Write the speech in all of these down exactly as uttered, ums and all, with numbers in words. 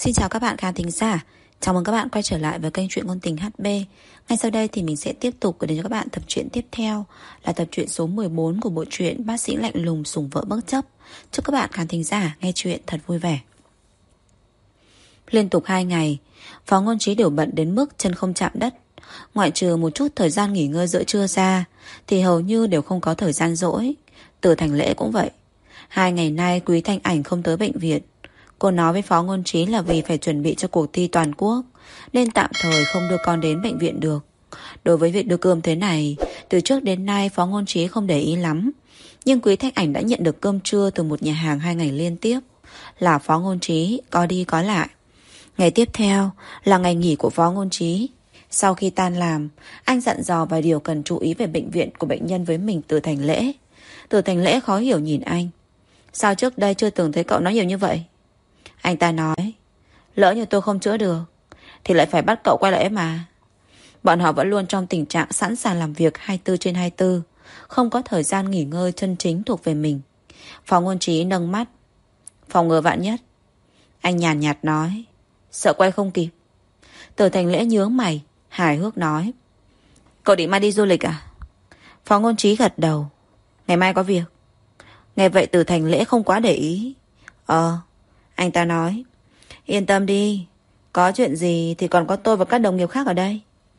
Xin chào các bạn khán thính giả. Chào mừng các bạn quay trở lại với kênh truyện ngôn tình hát bê. Ngay sau đây thì mình sẽ tiếp tục gửi đến cho các bạn tập truyện tiếp theo, là tập truyện số mười bốn của bộ truyện Bác sĩ lạnh lùng sủng vợ bất chấp. Chúc các bạn khán thính giả nghe truyện thật vui vẻ. Liên tục hai ngày, Phó Ngôn Trí đều bận đến mức chân không chạm đất. Ngoại trừ một chút thời gian nghỉ ngơi giữa trưa ra thì hầu như đều không có thời gian rỗi. Từ Thành Lễ cũng vậy. Hai ngày nay Quý Thanh Ảnh không tới bệnh viện. Cô nói với Phó Ngôn Trí là vì phải chuẩn bị cho cuộc thi toàn quốc nên tạm thời không đưa con đến bệnh viện được. Đối với việc đưa cơm thế này, từ trước đến nay Phó Ngôn Trí không để ý lắm. Nhưng Quý Thanh Ảnh đã nhận được cơm trưa từ một nhà hàng hai ngày liên tiếp, là Phó Ngôn Trí có đi có lại. Ngày tiếp theo là ngày nghỉ của Phó Ngôn Trí. Sau khi tan làm, anh dặn dò vài điều cần chú ý về bệnh viện của bệnh nhân với mình. Từ Thành Lễ Từ Thành Lễ khó hiểu nhìn anh. Sao trước đây chưa từng thấy cậu nói nhiều như vậy? Anh ta nói, lỡ như tôi không chữa được thì lại phải bắt cậu quay lại mà. Bọn họ vẫn luôn trong tình trạng sẵn sàng làm việc hai mươi bốn trên hai mươi bốn, không có thời gian nghỉ ngơi chân chính thuộc về mình. Phó Ngôn Trí nâng mắt. Phòng ngừa vạn nhất. Anh nhàn nhạt nói, sợ quay không kịp. Từ Thành Lễ nhướng mày, hài hước nói, cậu định mai đi du lịch à? Phó Ngôn Trí gật đầu. Ngày mai có việc. Nghe vậy Từ Thành Lễ không quá để ý. Ờ Anh ta nói, yên tâm đi, có chuyện gì thì còn có tôi và các đồng nghiệp khác ở đây.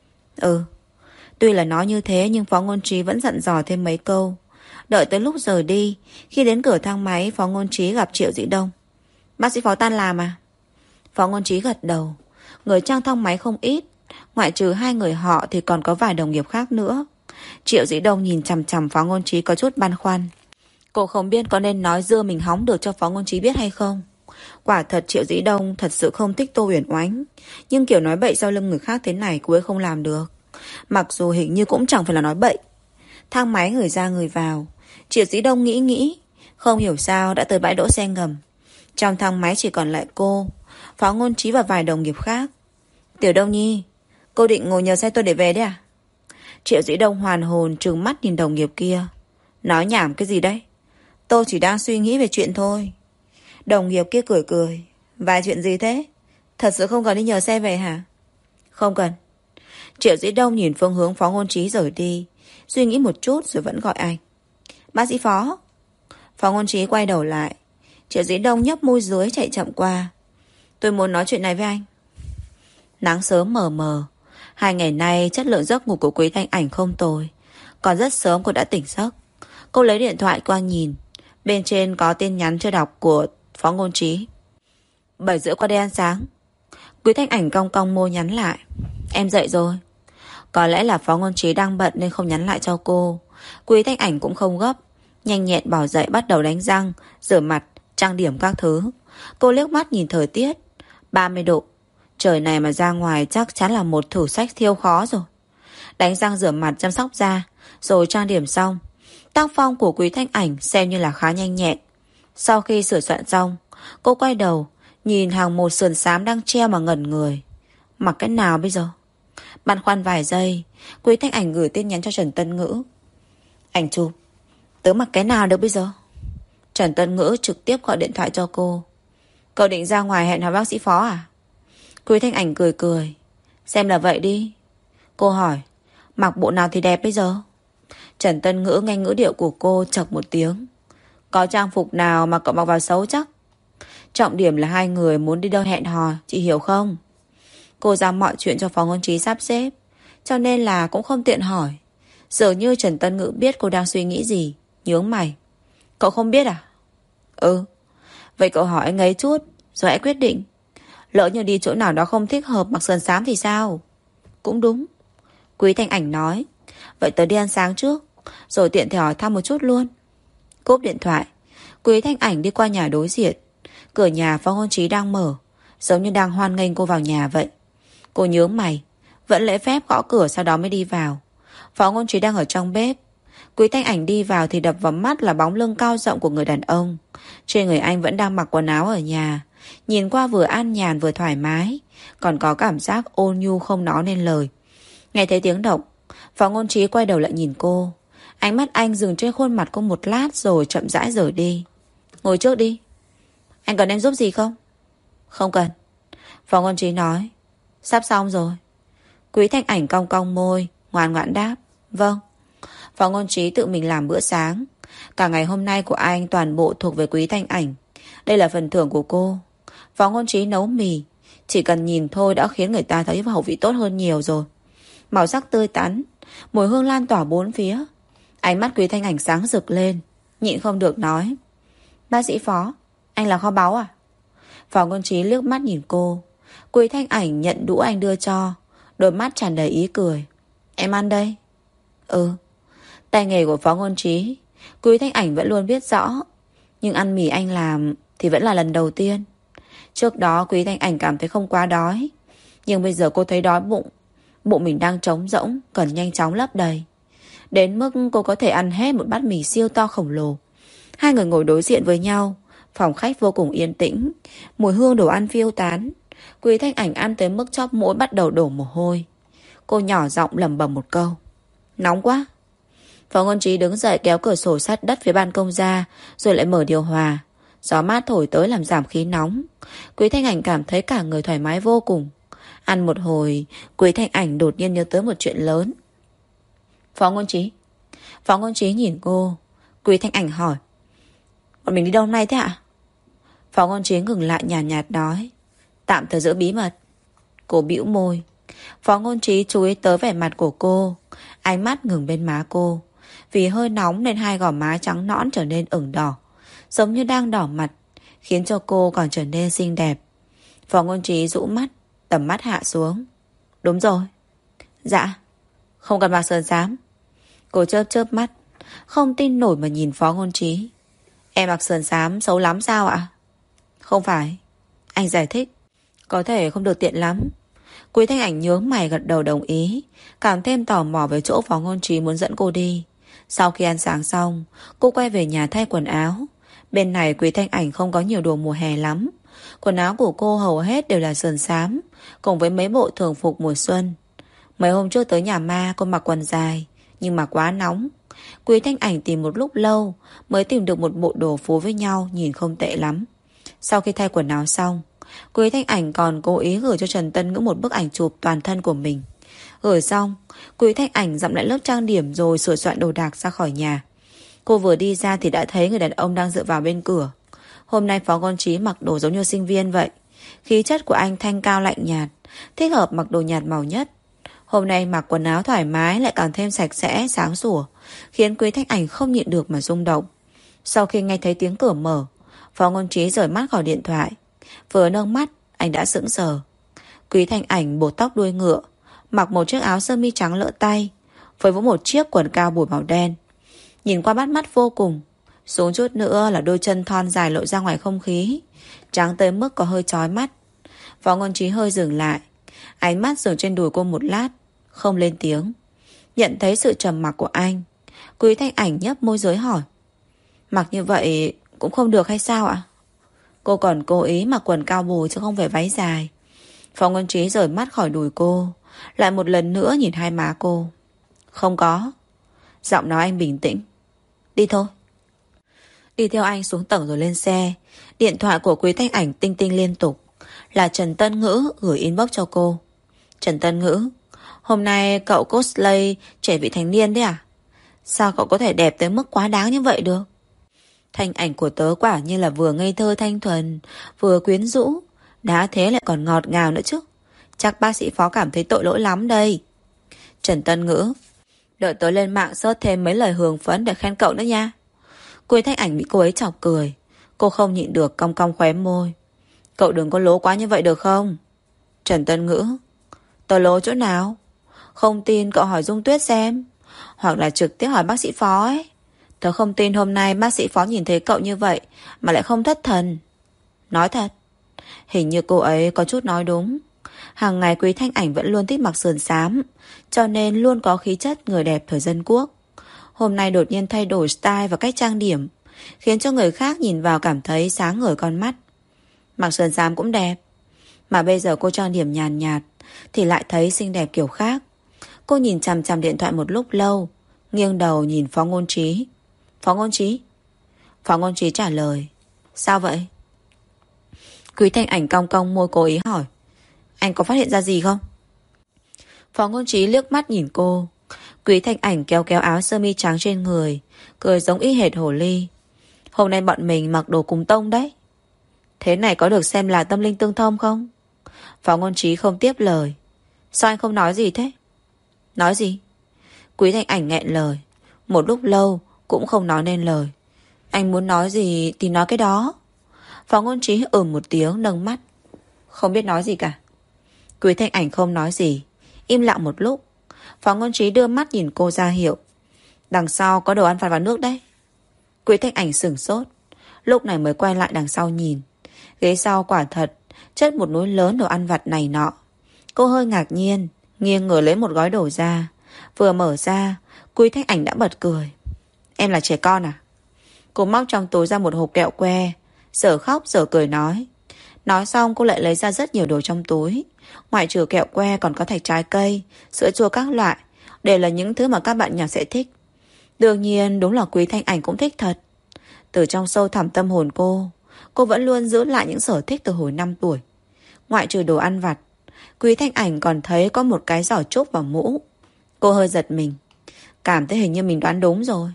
Ừ Tuy là nói như thế nhưng Phó Ngôn Trí vẫn dặn dò thêm mấy câu. Đợi tới lúc rời đi, khi đến cửa thang máy, Phó Ngôn Trí gặp Triệu Dĩ Đông. Bác sĩ Phó tan làm à? Phó Ngôn Trí gật đầu. Người trong thang máy không ít, ngoại trừ hai người họ thì còn có vài đồng nghiệp khác nữa. Triệu Dĩ Đông nhìn chằm chằm Phó Ngôn Trí có chút băn khoăn. Cô không biết có nên nói dưa mình hóng được cho Phó Ngôn Trí biết hay không. Quả thật Triệu Dĩ Đông thật sự không thích Tô Uyển Oánh, nhưng kiểu nói bậy sau lưng người khác thế này cô ấy không làm được. Mặc dù hình như cũng chẳng phải là nói bậy. Thang máy người ra người vào. Triệu Dĩ Đông nghĩ nghĩ, không hiểu sao đã tới bãi đỗ xe ngầm. Trong thang máy chỉ còn lại cô, Phó Ngôn Trí và vài đồng nghiệp khác. Tiểu Đông Nhi, cô định ngồi nhờ xe tôi để về đấy à? Triệu Dĩ Đông hoàn hồn trừng mắt nhìn đồng nghiệp kia. Nói nhảm cái gì đấy? Tôi chỉ đang suy nghĩ về chuyện thôi. Đồng nghiệp kia cười cười. Vài chuyện gì thế? Thật sự không cần đi nhờ xe về hả? Không cần. Triệu Dĩ Đông nhìn phương hướng Phó Ngôn Trí rời đi, suy nghĩ một chút rồi vẫn gọi anh. Bác sĩ Phó. Phó Ngôn Trí quay đầu lại. Triệu Dĩ Đông nhấp môi dưới chạy chậm qua. Tôi muốn nói chuyện này với anh. Nắng sớm mờ mờ. Hai ngày nay chất lượng giấc ngủ của Quý Thanh Ảnh không tồi. Còn rất sớm cô đã tỉnh giấc. Cô lấy điện thoại qua nhìn. Bên trên có tin nhắn chưa đọc của Phó Ngôn Trí. Bảy rưỡi qua đây ăn sáng. Quý Thanh Ảnh cong cong môi nhắn lại. Em dậy rồi. Có lẽ là Phó Ngôn Trí đang bận nên không nhắn lại cho cô. Quý Thanh Ảnh cũng không gấp, nhanh nhẹn bỏ dậy bắt đầu đánh răng, rửa mặt, trang điểm các thứ. Cô liếc mắt nhìn thời tiết, ba mươi độ. Trời này mà ra ngoài chắc chắn là một thử sách siêu khó rồi. Đánh răng rửa mặt chăm sóc da, rồi trang điểm xong. Tác phong của Quý Thanh Ảnh xem như là khá nhanh nhẹn. Sau khi sửa soạn xong, cô quay đầu nhìn hàng một sườn xám đang treo mà ngẩn người. Mặc cái nào bây giờ? Băn khoăn vài giây, Quý Thanh Ảnh gửi tin nhắn cho Trần Tân Ngữ. Ảnh chụp, tớ mặc cái nào được bây giờ? Trần Tân Ngữ trực tiếp gọi điện thoại cho cô. Cậu định ra ngoài hẹn hò bác sĩ Phó à? Quý Thanh Ảnh cười cười. Xem là vậy đi. Cô hỏi, mặc bộ nào thì đẹp bây giờ? Trần Tân Ngữ nghe ngữ điệu của cô chậc một tiếng. Có trang phục nào mà cậu mặc vào xấu chắc? Trọng điểm là hai người muốn đi đâu hẹn hò, chị hiểu không? Cô giao mọi chuyện cho Phó Ngôn Trí sắp xếp, cho nên là cũng không tiện hỏi. Dường như Trần Tân Ngữ biết cô đang suy nghĩ gì, nhướng mày. Cậu không biết à? Ừ. Vậy cậu hỏi anh ấy chút rồi hãy quyết định. Lỡ như đi chỗ nào đó không thích hợp mặc sườn xám thì sao? Cũng đúng. Quý Thanh Ảnh nói. Vậy tớ đi ăn sáng trước, rồi tiện thể hỏi thăm một chút luôn. Cúp điện thoại, Quý Thanh Ảnh đi qua nhà đối diện. Cửa nhà Phó Ngôn Trí đang mở, giống như đang hoan nghênh cô vào nhà vậy. Cô nhướng mày, vẫn lễ phép gõ cửa sau đó mới đi vào. Phó Ngôn Trí đang ở trong bếp. Quý Thanh Ảnh đi vào thì đập vào mắt là bóng lưng cao rộng của người đàn ông. Trên người anh vẫn đang mặc quần áo ở nhà, nhìn qua vừa an nhàn vừa thoải mái, còn có cảm giác ôn nhu không nói nên lời. Nghe thấy tiếng động, Phó Ngôn Trí quay đầu lại nhìn cô. Ánh mắt anh dừng trên khuôn mặt cô một lát rồi chậm rãi rời đi. Ngồi trước đi. Anh cần em giúp gì không? Không cần. Phó Ngôn Trí nói. Sắp xong rồi. Quý Thanh Ảnh cong cong môi, ngoan ngoãn đáp. Vâng. Phó Ngôn Trí tự mình làm bữa sáng. Cả ngày hôm nay của anh toàn bộ thuộc về Quý Thanh Ảnh. Đây là phần thưởng của cô. Phó Ngôn Trí nấu mì, chỉ cần nhìn thôi đã khiến người ta thấy khẩu vị tốt hơn nhiều rồi. Màu sắc tươi tắn, mùi hương lan tỏa bốn phía. Ánh mắt Quý Thanh Ảnh sáng rực lên, nhịn không được nói. Bác sĩ Phó, anh là kho báu à? Phó Ngôn Trí liếc mắt nhìn cô. Quý Thanh Ảnh nhận đũa anh đưa cho, đôi mắt tràn đầy ý cười. Em ăn đây. Ừ. Tay nghề của Phó Ngôn Trí Quý Thanh Ảnh vẫn luôn biết rõ, nhưng ăn mì anh làm thì vẫn là lần đầu tiên. Trước đó Quý Thanh Ảnh cảm thấy không quá đói, nhưng bây giờ cô thấy đói bụng. Bụng mình đang trống rỗng, cần nhanh chóng lấp đầy. Đến mức cô có thể ăn hết một bát mì siêu to khổng lồ. Hai người ngồi đối diện với nhau. Phòng khách vô cùng yên tĩnh, mùi hương đồ ăn phiêu tán. Quý Thanh Ảnh ăn tới mức chóp mũi bắt đầu đổ mồ hôi. Cô nhỏ giọng lẩm bẩm một câu. Nóng quá. Phó Ngôn Trí đứng dậy kéo cửa sổ sát đất phía ban công ra, rồi lại mở điều hòa. Gió mát thổi tới làm giảm khí nóng. Quý Thanh Ảnh cảm thấy cả người thoải mái vô cùng. Ăn một hồi, Quý Thanh Ảnh đột nhiên nhớ tới một chuyện lớn. Phó Ngôn Trí. Phó Ngôn Trí nhìn cô. Quý Thanh Ảnh hỏi. Bọn mình đi đâu hôm nay thế ạ? Phó Ngôn Trí ngừng lại nhàn nhạt, nhạt nói. Tạm thời giữ bí mật. Cô bĩu môi. Phó Ngôn Trí chú ý tới vẻ mặt của cô. Ánh mắt ngừng bên má cô. Vì hơi nóng nên hai gò má trắng nõn trở nên ửng đỏ, giống như đang đỏ mặt, khiến cho cô còn trở nên xinh đẹp. Phó Ngôn Trí rũ mắt, tầm mắt hạ xuống. Đúng rồi. Dạ. Không cần mặc sườn xám. Cô chớp chớp mắt, không tin nổi mà nhìn Phó Ngôn Trí. Em mặc sườn xám xấu lắm sao ạ? Không phải. Anh giải thích. Có thể không được tiện lắm. Quý Thanh Ảnh nhướng mày gật đầu đồng ý, càng thêm tò mò về chỗ Phó Ngôn Trí muốn dẫn cô đi. Sau khi ăn sáng xong, cô quay về nhà thay quần áo. Bên này Quý Thanh Ảnh không có nhiều đồ mùa hè lắm. Quần áo của cô hầu hết đều là sườn xám, cùng với mấy bộ thường phục mùa xuân. Mấy hôm trước tới nhà ma cô mặc quần dài, nhưng mà quá nóng. Quý Thanh Ảnh tìm một lúc lâu mới tìm được một bộ đồ phối với nhau, nhìn không tệ lắm. Sau khi thay quần áo xong, Quý Thanh Ảnh còn cố ý gửi cho Trần Tân Ngữ một bức ảnh chụp toàn thân của mình. Gửi xong, Quý Thanh Ảnh dặm lại lớp trang điểm rồi sửa soạn đồ đạc ra khỏi nhà. Cô vừa đi ra thì đã thấy người đàn ông đang dựa vào bên cửa. Hôm nay Phó Ngôn Trí mặc đồ giống như sinh viên vậy. Khí chất của anh thanh cao lạnh nhạt, thích hợp mặc đồ nhạt màu nhất. Hôm nay mặc quần áo thoải mái lại càng thêm sạch sẽ, sáng sủa, khiến Quý Thanh Ảnh không nhịn được mà rung động. Sau khi nghe thấy tiếng cửa mở, Phó Ngôn Trí rời mắt khỏi điện thoại. Vừa nâng mắt, anh đã sững sờ. Quý Thanh Ảnh bột tóc đuôi ngựa, mặc một chiếc áo sơ mi trắng lỡ tay, với một chiếc quần cao bùi màu đen. Nhìn qua bắt mắt vô cùng. Xuống chút nữa là đôi chân thon dài lộ ra ngoài không khí, trắng tới mức có hơi chói mắt. Phó Ngôn Trí hơi dừng lại, ánh mắt dừng trên đùi cô một lát, không lên tiếng. Nhận thấy sự trầm mặc của anh, Quý Thanh Ảnh nhấp môi dưới hỏi. Mặc như vậy cũng không được hay sao ạ? Cô còn cố ý mặc quần cao bồi chứ không phải váy dài. Phó Ngôn Trí rời mắt khỏi đùi cô, lại một lần nữa nhìn hai má cô. Không có. Giọng nói anh bình tĩnh. Đi thôi. Đi theo anh xuống tầng rồi lên xe. Điện thoại của Quý Thanh Ảnh tinh tinh liên tục. Là Trần Tân Ngữ gửi inbox cho cô. Trần Tân Ngữ, hôm nay cậu cosplay trẻ vị thành niên đấy à? Sao cậu có thể đẹp tới mức quá đáng như vậy được? Thanh ảnh của tớ quả như là vừa ngây thơ thanh thuần, vừa quyến rũ, đã thế lại còn ngọt ngào nữa chứ. Chắc bác sĩ Phó cảm thấy tội lỗi lắm đây. Trần Tân Ngữ, đợi tớ lên mạng search thêm mấy lời hưởng phấn để khen cậu nữa nha. Quý Thanh Ảnh bị cô ấy chọc cười. Cô không nhịn được cong cong khóe môi. Cậu đừng có lố quá như vậy được không? Trần Tân Ngữ, tớ lố chỗ nào? Không tin cậu hỏi Dung Tuyết xem, hoặc là trực tiếp hỏi bác sĩ Phó ấy. Tớ không tin hôm nay bác sĩ Phó nhìn thấy cậu như vậy mà lại không thất thần. Nói thật. Hình như cô ấy có chút nói đúng. Hàng ngày Quý Thanh Ảnh vẫn luôn thích mặc sườn xám, cho nên luôn có khí chất người đẹp thời dân quốc. Hôm nay đột nhiên thay đổi style và cách trang điểm, khiến cho người khác nhìn vào cảm thấy sáng ngời con mắt. Mặc sườn xám cũng đẹp, mà bây giờ cô trang điểm nhàn nhạt, nhạt thì lại thấy xinh đẹp kiểu khác. Cô nhìn chằm chằm điện thoại một lúc lâu, nghiêng đầu nhìn Phó Ngôn Trí. Phó Ngôn Trí? Phó Ngôn Trí trả lời. Sao vậy? Quý Thanh Ảnh cong cong môi cố ý hỏi. Anh có phát hiện ra gì không? Phó Ngôn Trí liếc mắt nhìn cô. Quý Thanh Ảnh kéo kéo áo sơ mi trắng trên người, cười giống y hệt hồ ly. Hôm nay bọn mình mặc đồ cùng tông đấy. Thế này có được xem là tâm linh tương thông không? Phó Ngôn Trí không tiếp lời. Sao anh không nói gì thế? Nói gì? Quý Thanh Ảnh nghẹn lời. Một lúc lâu cũng không nói nên lời. Anh muốn nói gì thì nói cái đó. Phó Ngôn Trí ừm một tiếng nâng mắt. Không biết nói gì cả. Quý Thanh Ảnh không nói gì, im lặng một lúc. Phó Ngôn Trí đưa mắt nhìn cô ra hiệu. Đằng sau có đồ ăn vặt vào nước đấy. Quý Thanh Ảnh sửng sốt, lúc này mới quay lại đằng sau nhìn. Ghế sau quả thật chất một núi lớn đồ ăn vặt này nọ. Cô hơi ngạc nhiên, nghiêng người lấy một gói đồ ra. Vừa mở ra, Quý Thanh Ảnh đã bật cười. Em là trẻ con à? Cô móc trong túi ra một hộp kẹo que, dở khóc dở cười nói. Nói xong cô lại lấy ra rất nhiều đồ trong túi. Ngoại trừ kẹo que còn có thạch trái cây, sữa chua các loại, đều là những thứ mà các bạn nhỏ sẽ thích. Đương nhiên đúng là Quý Thanh Ảnh cũng thích thật. Từ trong sâu thẳm tâm hồn cô, cô vẫn luôn giữ lại những sở thích từ hồi năm tuổi. Ngoại trừ đồ ăn vặt, Quý Thanh Ảnh còn thấy có một cái giỏ trúc và mũ. Cô hơi giật mình, cảm thấy hình như mình đoán đúng rồi.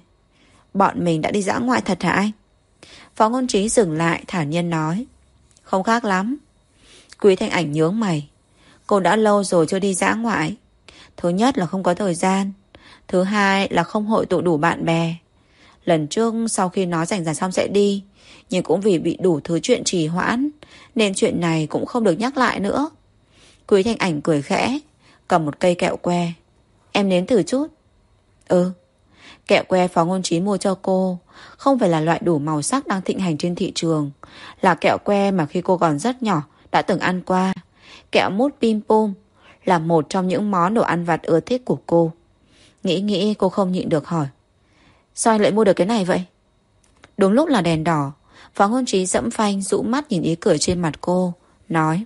Bọn mình đã đi dã ngoại thật hả anh? Phó Ngôn Trí dừng lại thản nhiên nói. Không khác lắm. Quý Thanh Ảnh nhướng mày. Cô đã lâu rồi chưa đi dã ngoại. Thứ nhất là không có thời gian, thứ hai là không hội tụ đủ bạn bè. Lần trước sau khi nói rảnh rảnh xong sẽ đi, nhưng cũng vì bị đủ thứ chuyện trì hoãn, nên chuyện này cũng không được nhắc lại nữa. Quý Thanh Ảnh cười khẽ, cầm một cây kẹo que. Em nếm thử chút. Ừ. Kẹo que Phó Ngôn Trí mua cho cô không phải là loại đủ màu sắc đang thịnh hành trên thị trường, là kẹo que mà khi cô còn rất nhỏ đã từng ăn qua. Kẹo mút Pim Pum là một trong những món đồ ăn vặt ưa thích của cô. Nghĩ nghĩ cô không nhịn được hỏi. Sao anh lại mua được cái này vậy? Đúng lúc là đèn đỏ, Phó Ngôn Trí dẫm phanh rũ mắt nhìn ý cười trên mặt cô, nói.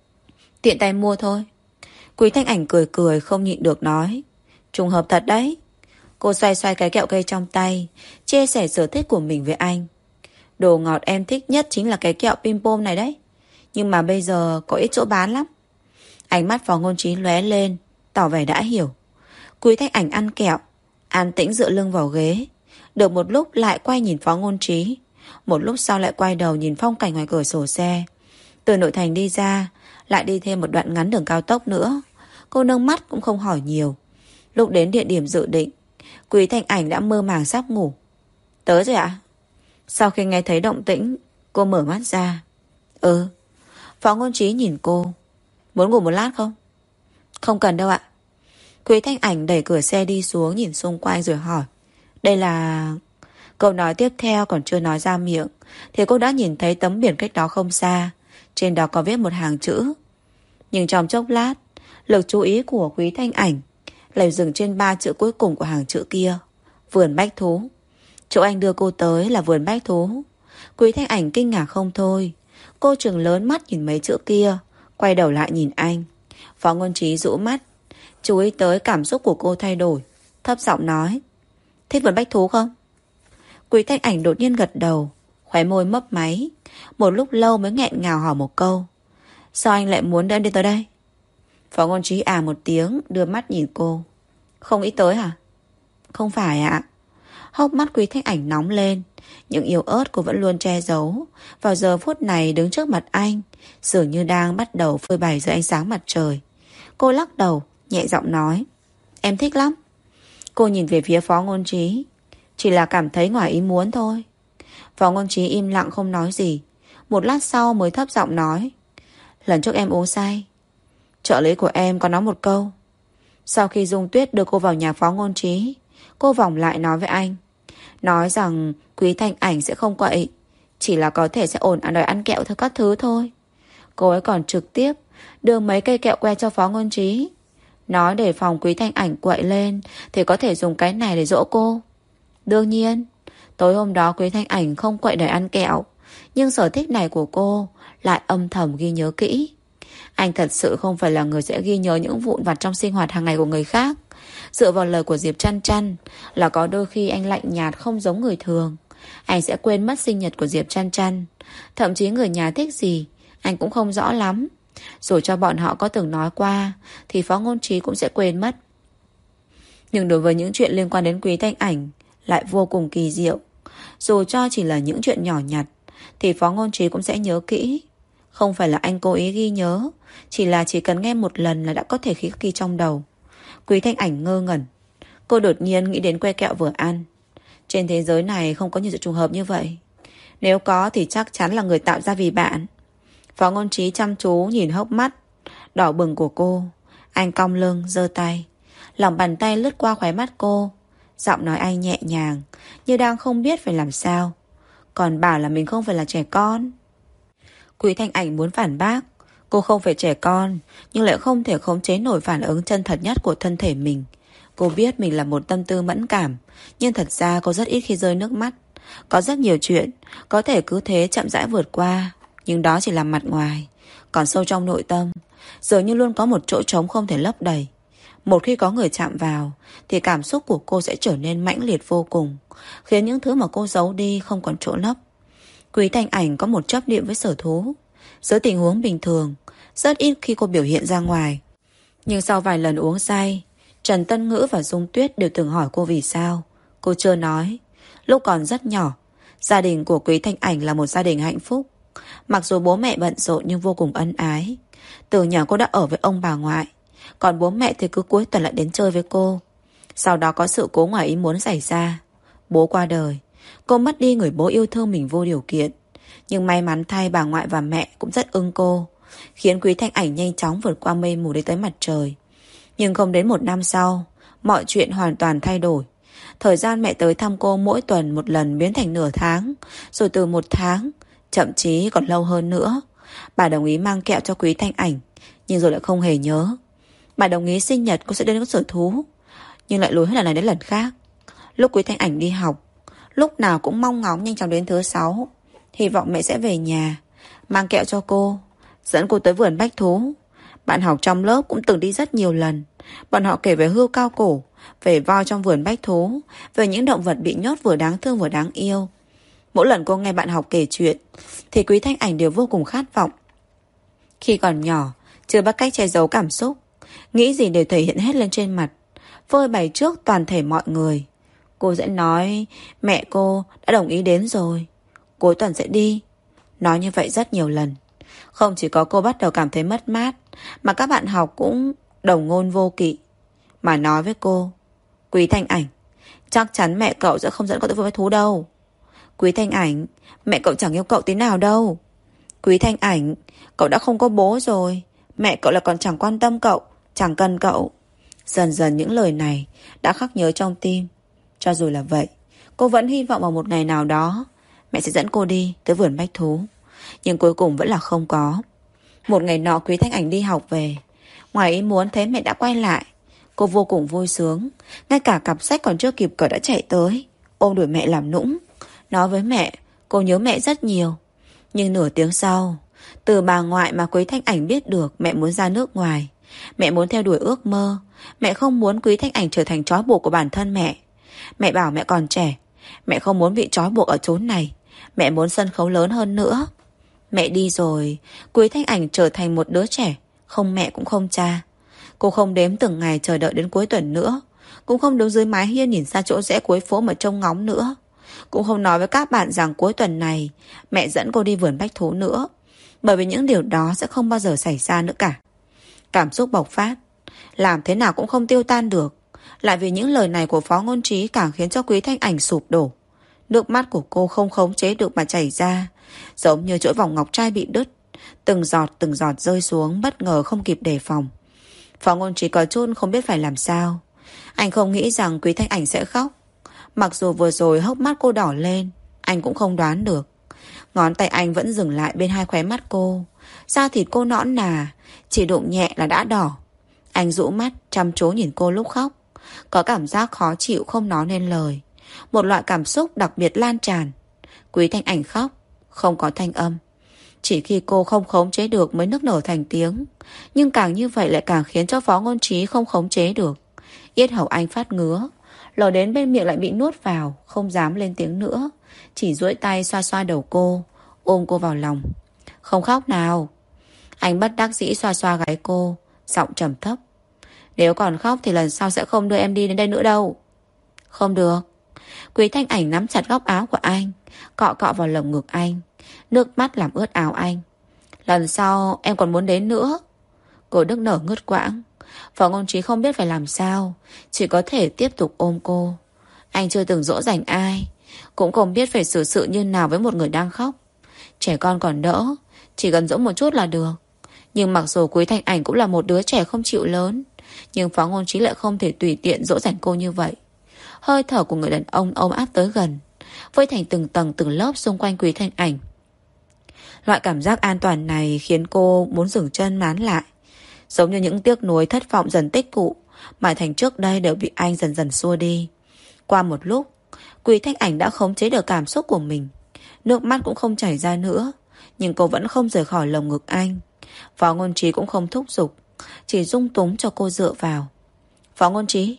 Tiện tay mua thôi. Quý Thanh Ảnh cười cười không nhịn được nói. Trùng hợp thật đấy. Cô xoay xoay cái kẹo cây trong tay, chia sẻ sở thích của mình với anh. Đồ ngọt em thích nhất chính là cái kẹo Pim Pom này đấy. Nhưng mà bây giờ có ít chỗ bán lắm. Ánh mắt Phó Ngôn Trí lóe lên, tỏ vẻ đã hiểu. Quý Thanh Ảnh ăn kẹo, an tĩnh dựa lưng vào ghế. Được một lúc lại quay nhìn Phó Ngôn Trí. Một lúc sau lại quay đầu nhìn phong cảnh ngoài cửa sổ xe. Từ nội thành đi ra, lại đi thêm một đoạn ngắn đường cao tốc nữa. Cô nâng mắt cũng không hỏi nhiều. Lúc đến địa điểm dự định, Quý Thanh Ảnh đã mơ màng sắp ngủ. Tới rồi ạ? Sau khi nghe thấy động tĩnh, cô mở mắt ra. Ừ. Phó Ngôn Trí nhìn cô. Muốn ngủ một lát không? Không cần đâu ạ. Quý Thanh Ảnh đẩy cửa xe đi xuống, nhìn xung quanh rồi hỏi. Đây là... Câu nói tiếp theo còn chưa nói ra miệng thì cô đã nhìn thấy tấm biển cách đó không xa. Trên đó có viết một hàng chữ. Nhưng trong chốc lát, lực chú ý của Quý Thanh Ảnh lại dừng trên ba chữ cuối cùng của hàng chữ kia. Vườn bách thú. Chỗ anh đưa cô tới là vườn bách thú. Quý Thanh Ảnh kinh ngạc không thôi. Cô trừng lớn mắt nhìn mấy chữ kia, quay đầu lại nhìn anh. Phó Ngôn Trí rũ mắt, chú ý tới cảm xúc của cô thay đổi, thấp giọng nói. Thích vườn bách thú không? Quý Thanh Ảnh đột nhiên gật đầu, khóe môi mấp máy. Một lúc lâu mới nghẹn ngào hỏi một câu. Sao anh lại muốn đưa em đi tới đây? Phó Ngôn Trí à một tiếng, đưa mắt nhìn cô. Không nghĩ tới hả? Không phải ạ. Hốc mắt Quý Thanh Ảnh nóng lên. Những yếu ớt cô vẫn luôn che giấu, vào giờ phút này đứng trước mặt anh, dường như đang bắt đầu phơi bày dưới ánh sáng mặt trời. Cô lắc đầu, nhẹ giọng nói. Em thích lắm. Cô nhìn về phía Phó Ngôn Trí. Chỉ là cảm thấy ngoài ý muốn thôi. Phó Ngôn Trí im lặng không nói gì. Một lát sau mới thấp giọng nói. Lần trước em uống say, trợ lý của em có nói một câu. Sau khi Dung Tuyết đưa cô vào nhà Phó Ngôn Trí, cô vòng lại nói với anh, nói rằng Quý Thanh Ảnh sẽ không quậy, chỉ là có thể sẽ ổn ăn đòi ăn kẹo theo các thứ thôi. Cô ấy còn trực tiếp đưa mấy cây kẹo que cho Phó Ngôn Trí, nói để phòng Quý Thanh Ảnh quậy lên thì có thể dùng cái này để dỗ cô. Đương nhiên tối hôm đó Quý Thanh Ảnh không quậy đòi ăn kẹo, nhưng sở thích này của cô lại âm thầm ghi nhớ kỹ. Anh thật sự không phải là người sẽ ghi nhớ những vụn vặt trong sinh hoạt hàng ngày của người khác. Dựa vào lời của Diệp Chăn Chăn là có đôi khi anh lạnh nhạt không giống người thường. Anh sẽ quên mất sinh nhật của Diệp Chăn Chăn. Thậm chí người nhà thích gì anh cũng không rõ lắm. Dù cho bọn họ có từng nói qua thì Phó Ngôn Trí cũng sẽ quên mất. Nhưng đối với những chuyện liên quan đến Quý Thanh Ảnh lại vô cùng kỳ diệu. Dù cho chỉ là những chuyện nhỏ nhặt thì Phó Ngôn Trí cũng sẽ nhớ kỹ. Không phải là anh cố ý ghi nhớ, chỉ là chỉ cần nghe một lần là đã có thể khắc ghi trong đầu. Quý Thanh Ảnh ngơ ngẩn. Cô đột nhiên nghĩ đến que kẹo vừa ăn. Trên thế giới này không có nhiều sự trùng hợp như vậy. Nếu có thì chắc chắn là người tạo ra vì bạn. Phó Ngôn Trí chăm chú nhìn hốc mắt đỏ bừng của cô. Anh cong lưng, giơ tay, lòng bàn tay lướt qua khóe mắt cô. Giọng nói anh nhẹ nhàng, như đang không biết phải làm sao. Còn bảo là mình không phải là trẻ con. Quý Thanh Ảnh muốn phản bác. Cô không phải trẻ con, nhưng lại không thể khống chế nổi phản ứng chân thật nhất của thân thể mình. Cô biết mình là một tâm tư mẫn cảm, nhưng thật ra cô rất ít khi rơi nước mắt. Có rất nhiều chuyện có thể cứ thế chậm rãi vượt qua, nhưng đó chỉ là mặt ngoài. Còn sâu trong nội tâm dường như luôn có một chỗ trống không thể lấp đầy. Một khi có người chạm vào thì cảm xúc của cô sẽ trở nên mãnh liệt vô cùng, khiến những thứ mà cô giấu đi không còn chỗ lấp. Quý Thanh Ảnh có một chấp niệm với sở thú. Dưới tình huống bình thường rất ít khi cô biểu hiện ra ngoài, nhưng sau vài lần uống say, Trần Tân Ngữ và Dung Tuyết đều từng hỏi cô vì sao. Cô chưa nói. Lúc còn rất nhỏ, gia đình của Quý Thanh Ảnh là một gia đình hạnh phúc. Mặc dù bố mẹ bận rộn nhưng vô cùng ân ái. Từ nhỏ cô đã ở với ông bà ngoại, còn bố mẹ thì cứ cuối tuần lại đến chơi với cô. Sau đó có sự cố ngoài ý muốn xảy ra. Bố qua đời, cô mất đi người bố yêu thương mình vô điều kiện. Nhưng may mắn thay bà ngoại và mẹ cũng rất ưng cô, khiến Quý Thanh Ảnh nhanh chóng vượt qua mây mù đi tới mặt trời. Nhưng không đến một năm sau, mọi chuyện hoàn toàn thay đổi. Thời gian mẹ tới thăm cô mỗi tuần một lần biến thành nửa tháng, rồi từ một tháng, thậm chí còn lâu hơn nữa. Bà đồng ý mang kẹo cho Quý Thanh Ảnh, nhưng rồi lại không hề nhớ. Bà đồng ý sinh nhật cô sẽ đến có sở thú, nhưng lại lùi hết lần này đến lần khác. Lúc Quý Thanh Ảnh đi học, lúc nào cũng mong ngóng nhanh chóng đến thứ sáu, hy vọng mẹ sẽ về nhà, mang kẹo cho cô, dẫn cô tới vườn bách thú. Bạn học trong lớp cũng từng đi rất nhiều lần. Bọn họ kể về hươu cao cổ, về voi trong vườn bách thú, về những động vật bị nhốt vừa đáng thương vừa đáng yêu. Mỗi lần cô nghe bạn học kể chuyện thì Quý Thanh Ảnh đều vô cùng khát vọng. Khi còn nhỏ, chưa biết cách che giấu cảm xúc, nghĩ gì đều thể hiện hết lên trên mặt, phơi bày trước toàn thể mọi người. Cô sẽ nói mẹ cô đã đồng ý đến rồi, cuối tuần sẽ đi. Nói như vậy rất nhiều lần. Không chỉ có cô bắt đầu cảm thấy mất mát, mà các bạn học cũng đồng ngôn vô kỵ, mà nói với cô: Quý Thanh Ảnh, chắc chắn mẹ cậu sẽ không dẫn cậu tới vườn bách thú đâu. Quý Thanh Ảnh, mẹ cậu chẳng yêu cậu tí nào đâu. Quý Thanh Ảnh, cậu đã không có bố rồi, mẹ cậu là còn chẳng quan tâm cậu, chẳng cần cậu. Dần dần những lời này đã khắc nhớ trong tim. Cho dù là vậy, cô vẫn hy vọng vào một ngày nào đó mẹ sẽ dẫn cô đi tới vườn bách thú. Nhưng cuối cùng vẫn là không có. Một ngày nọ Quý Thanh Ảnh đi học về, ngoài ý muốn thấy mẹ đã quay lại. Cô vô cùng vui sướng, ngay cả cặp sách còn chưa kịp cởi đã chạy tới, ôm đuổi mẹ làm nũng, nói với mẹ cô nhớ mẹ rất nhiều. Nhưng nửa tiếng sau, từ bà ngoại mà Quý Thanh Ảnh biết được mẹ muốn ra nước ngoài, mẹ muốn theo đuổi ước mơ. Mẹ không muốn Quý Thanh Ảnh trở thành trói buộc của bản thân mẹ. Mẹ bảo mẹ còn trẻ, mẹ không muốn bị trói buộc ở chốn này, mẹ muốn sân khấu lớn hơn nữa. Mẹ đi rồi, Quý Thanh Ảnh trở thành một đứa trẻ không mẹ cũng không cha. Cô không đếm từng ngày chờ đợi đến cuối tuần nữa, cũng không đứng dưới mái hiên nhìn ra chỗ rẽ cuối phố mà trông ngóng nữa, cũng không nói với các bạn rằng cuối tuần này mẹ dẫn cô đi vườn bách thú nữa, bởi vì những điều đó sẽ không bao giờ xảy ra nữa cả. Cảm xúc bộc phát, làm thế nào cũng không tiêu tan được. Lại vì những lời này của Phó Ngôn Trí càng khiến cho Quý Thanh Ảnh sụp đổ. Nước mắt của cô không khống chế được mà chảy ra, giống như chuỗi vòng ngọc trai bị đứt, từng giọt từng giọt rơi xuống bất ngờ không kịp đề phòng. Phó Ngôn Trí có chút không biết phải làm sao. Anh không nghĩ rằng Quý Thanh Ảnh sẽ khóc. Mặc dù vừa rồi hốc mắt cô đỏ lên, anh cũng không đoán được. Ngón tay anh vẫn dừng lại bên hai khóe mắt cô. Da thịt cô nõn nà, chỉ đụng nhẹ là đã đỏ. Anh rũ mắt chăm chú nhìn cô lúc khóc, có cảm giác khó chịu không nói nên lời. Một loại cảm xúc đặc biệt lan tràn. Quý Thanh Ảnh khóc không có thanh âm, chỉ khi cô không khống chế được mới nức nở thành tiếng. Nhưng càng như vậy lại càng khiến cho Phó Ngôn Trí không khống chế được. Yết hầu anh phát ngứa, lờ đến bên miệng lại bị nuốt vào, không dám lên tiếng nữa, chỉ duỗi tay xoa xoa đầu cô, ôm cô vào lòng. Không khóc nào. Anh bất đắc dĩ xoa xoa gáy cô, giọng trầm thấp. Nếu còn khóc thì lần sau sẽ không đưa em đi đến đây nữa đâu. Không được. Quý Thanh Ảnh nắm chặt góc áo của anh, cọ cọ vào lồng ngực anh. Nước mắt làm ướt áo anh. Lần sau em còn muốn đến nữa. Cô nức nở ngứt quãng. Phó Ngôn Trí không biết phải làm sao, chỉ có thể tiếp tục ôm cô. Anh chưa từng dỗ dành ai, cũng không biết phải xử sự như nào với một người đang khóc. Trẻ con còn đỡ, chỉ cần dỗ một chút là được. Nhưng mặc dù Quý Thanh Ảnh cũng là một đứa trẻ không chịu lớn, nhưng Phó Ngôn Trí lại không thể tùy tiện dỗ dành cô như vậy. Hơi thở của người đàn ông ôm áp tới gần, vây thành từng tầng từng lớp xung quanh Quý Thanh Ảnh. Loại cảm giác an toàn này khiến cô muốn dừng chân mán lại. Giống như những tiếc nuối thất vọng dần tích tụ mà thành trước đây đều bị anh dần dần xua đi. Qua một lúc, Quý Thanh Ảnh đã khống chế được cảm xúc của mình. Nước mắt cũng không chảy ra nữa, nhưng cô vẫn không rời khỏi lồng ngực anh. Phó Ngôn Trí cũng không thúc giục, chỉ dung túng cho cô dựa vào. Phó Ngôn Trí.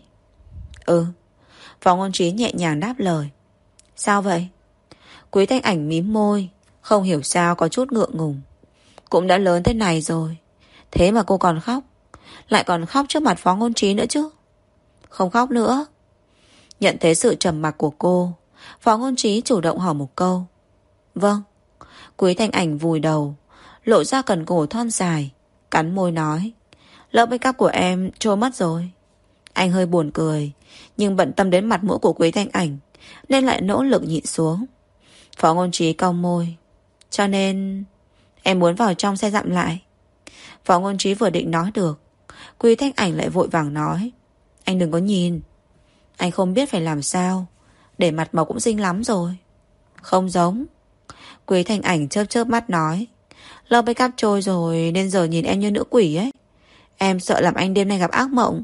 Ừ. Phó Ngôn Trí nhẹ nhàng đáp lời. Sao vậy? Quý Thanh Ảnh mím môi, không hiểu sao có chút ngượng ngùng. Cũng đã lớn thế này rồi, thế mà cô còn khóc. Lại còn khóc trước mặt Phó Ngôn Trí nữa chứ. Không khóc nữa. Nhận thấy sự trầm mặc của cô, Phó Ngôn Trí chủ động hỏi một câu. Vâng. Quý Thanh Ảnh vùi đầu, lộ ra cần cổ thon dài, cắn môi nói. Lớp make up của em trôi mất rồi. Anh hơi buồn cười, nhưng bận tâm đến mặt mũi của Quý Thanh Ảnh nên lại nỗ lực nhịn xuống. Phó Ngôn Trí cau môi. Cho nên em muốn vào trong xe dặm lại. Phó Ngôn Trí vừa định nói được, Quý Thanh Ảnh lại vội vàng nói. Anh đừng có nhìn. Anh không biết phải làm sao, để mặt màu cũng xinh lắm rồi. Không giống. Quý Thanh Ảnh chớp chớp mắt nói. Lớp make up trôi rồi nên giờ nhìn em như nữ quỷ ấy. Em sợ làm anh đêm nay gặp ác mộng.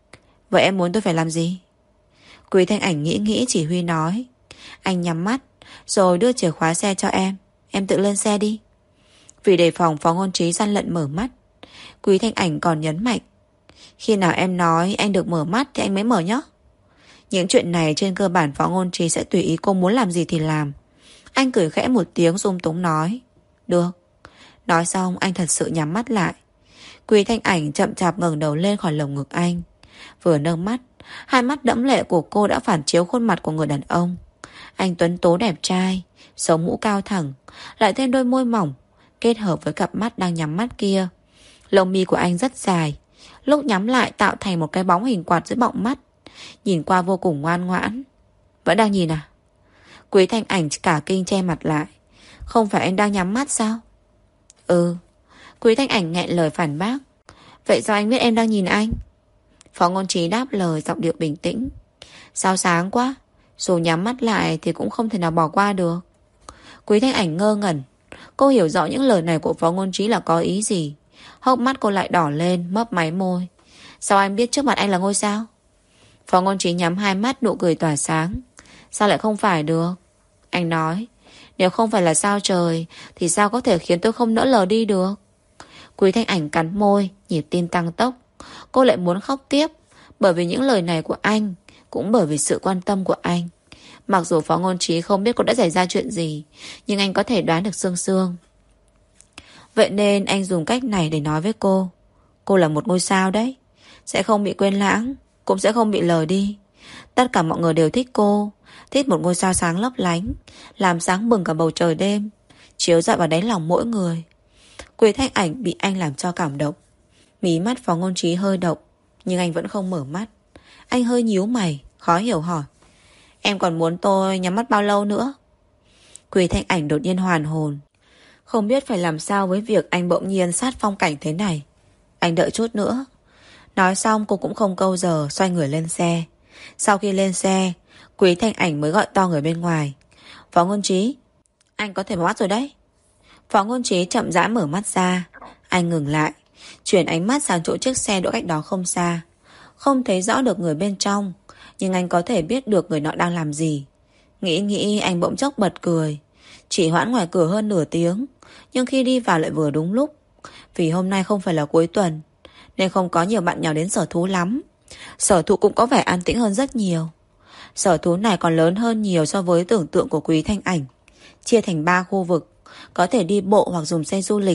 Vậy em muốn tôi phải làm gì? Quý Thanh Ảnh nghĩ nghĩ chỉ huy nói. Anh nhắm mắt rồi đưa chìa khóa xe cho em. Em tự lên xe đi. Vì đề phòng Phó Ngôn Trí gian lận mở mắt, Quý Thanh Ảnh còn nhấn mạnh. Khi nào em nói anh được mở mắt thì anh mới mở nhé. Những chuyện này trên cơ bản Phó Ngôn Trí sẽ tùy ý cô muốn làm gì thì làm. Anh cười khẽ một tiếng dung túng nói. Được. Nói xong anh thật sự nhắm mắt lại. Quý Thanh Ảnh chậm chạp ngẩng đầu lên khỏi lồng ngực anh. Vừa nâng mắt, hai mắt đẫm lệ của cô đã phản chiếu khuôn mặt của người đàn ông. Anh tuấn tố đẹp trai, sống mũ cao thẳng, lại thêm đôi môi mỏng, kết hợp với cặp mắt đang nhắm mắt kia. Lông mi của anh rất dài, lúc nhắm lại tạo thành một cái bóng hình quạt dưới bọng mắt, nhìn qua vô cùng ngoan ngoãn. Vẫn đang nhìn à? Quý Thanh Ảnh cả kinh che mặt lại. Không phải anh đang nhắm mắt sao? Ừ. Quý Thanh Ảnh nghẹn lời phản bác. Vậy sao anh biết em đang nhìn anh? Phó Ngôn Trí đáp lời giọng điệu bình tĩnh. Sao sáng quá, dù nhắm mắt lại thì cũng không thể nào bỏ qua được. Quý Thanh Ảnh ngơ ngẩn. Cô hiểu rõ những lời này của Phó Ngôn Trí là có ý gì. Hốc mắt cô lại đỏ lên, mấp máy môi. Sao anh biết trước mặt anh là ngôi sao? Phó Ngôn Trí nhắm hai mắt, nụ cười tỏa sáng. Sao lại không phải được? Anh nói. Nếu không phải là sao trời thì sao có thể khiến tôi không nỡ lờ đi được? Quý Thanh Ảnh cắn môi, nhịp tim tăng tốc. Cô lại muốn khóc tiếp, bởi vì những lời này của anh, cũng bởi vì sự quan tâm của anh. Mặc dù Phó Ngôn Trí không biết cô đã xảy ra chuyện gì, nhưng anh có thể đoán được sương sương. Vậy nên anh dùng cách này để nói với cô. Cô là một ngôi sao đấy, sẽ không bị quên lãng, cũng sẽ không bị lờ đi. Tất cả mọi người đều thích cô, thích một ngôi sao sáng lấp lánh, làm sáng bừng cả bầu trời đêm, chiếu rọi vào đáy lòng mỗi người. Quý Thanh Ảnh bị anh làm cho cảm động. Mí mắt Phó Ngôn Trí hơi động, nhưng anh vẫn không mở mắt. Anh hơi nhíu mày, khó hiểu hỏi. Em còn muốn tôi nhắm mắt bao lâu nữa? Quý Thanh Ảnh đột nhiên hoàn hồn, không biết phải làm sao với việc anh bỗng nhiên sát phong cảnh thế này. Anh đợi chút nữa. Nói xong cô cũng không câu giờ, xoay người lên xe. Sau khi lên xe, Quý Thanh Ảnh mới gọi to người bên ngoài. Phó Ngôn Trí, anh có thể mở mắt rồi đấy. Phó Ngôn Trí chậm rãi mở mắt ra. Anh ngừng lại, chuyển ánh mắt sang chỗ chiếc xe đỗ cách đó không xa. Không thấy rõ được người bên trong, nhưng anh có thể biết được người nọ đang làm gì. Nghĩ nghĩ anh bỗng chốc bật cười. Chỉ hoãn ngoài cửa hơn nửa tiếng, nhưng khi đi vào lại vừa đúng lúc. Vì hôm nay không phải là cuối tuần, nên không có nhiều bạn nhỏ đến sở thú lắm. Sở thú cũng có vẻ an tĩnh hơn rất nhiều. Sở thú này còn lớn hơn nhiều so với tưởng tượng của Quý Thanh Ảnh. Chia thành ba khu vực, có thể đi bộ hoặc dùng xe du lịch.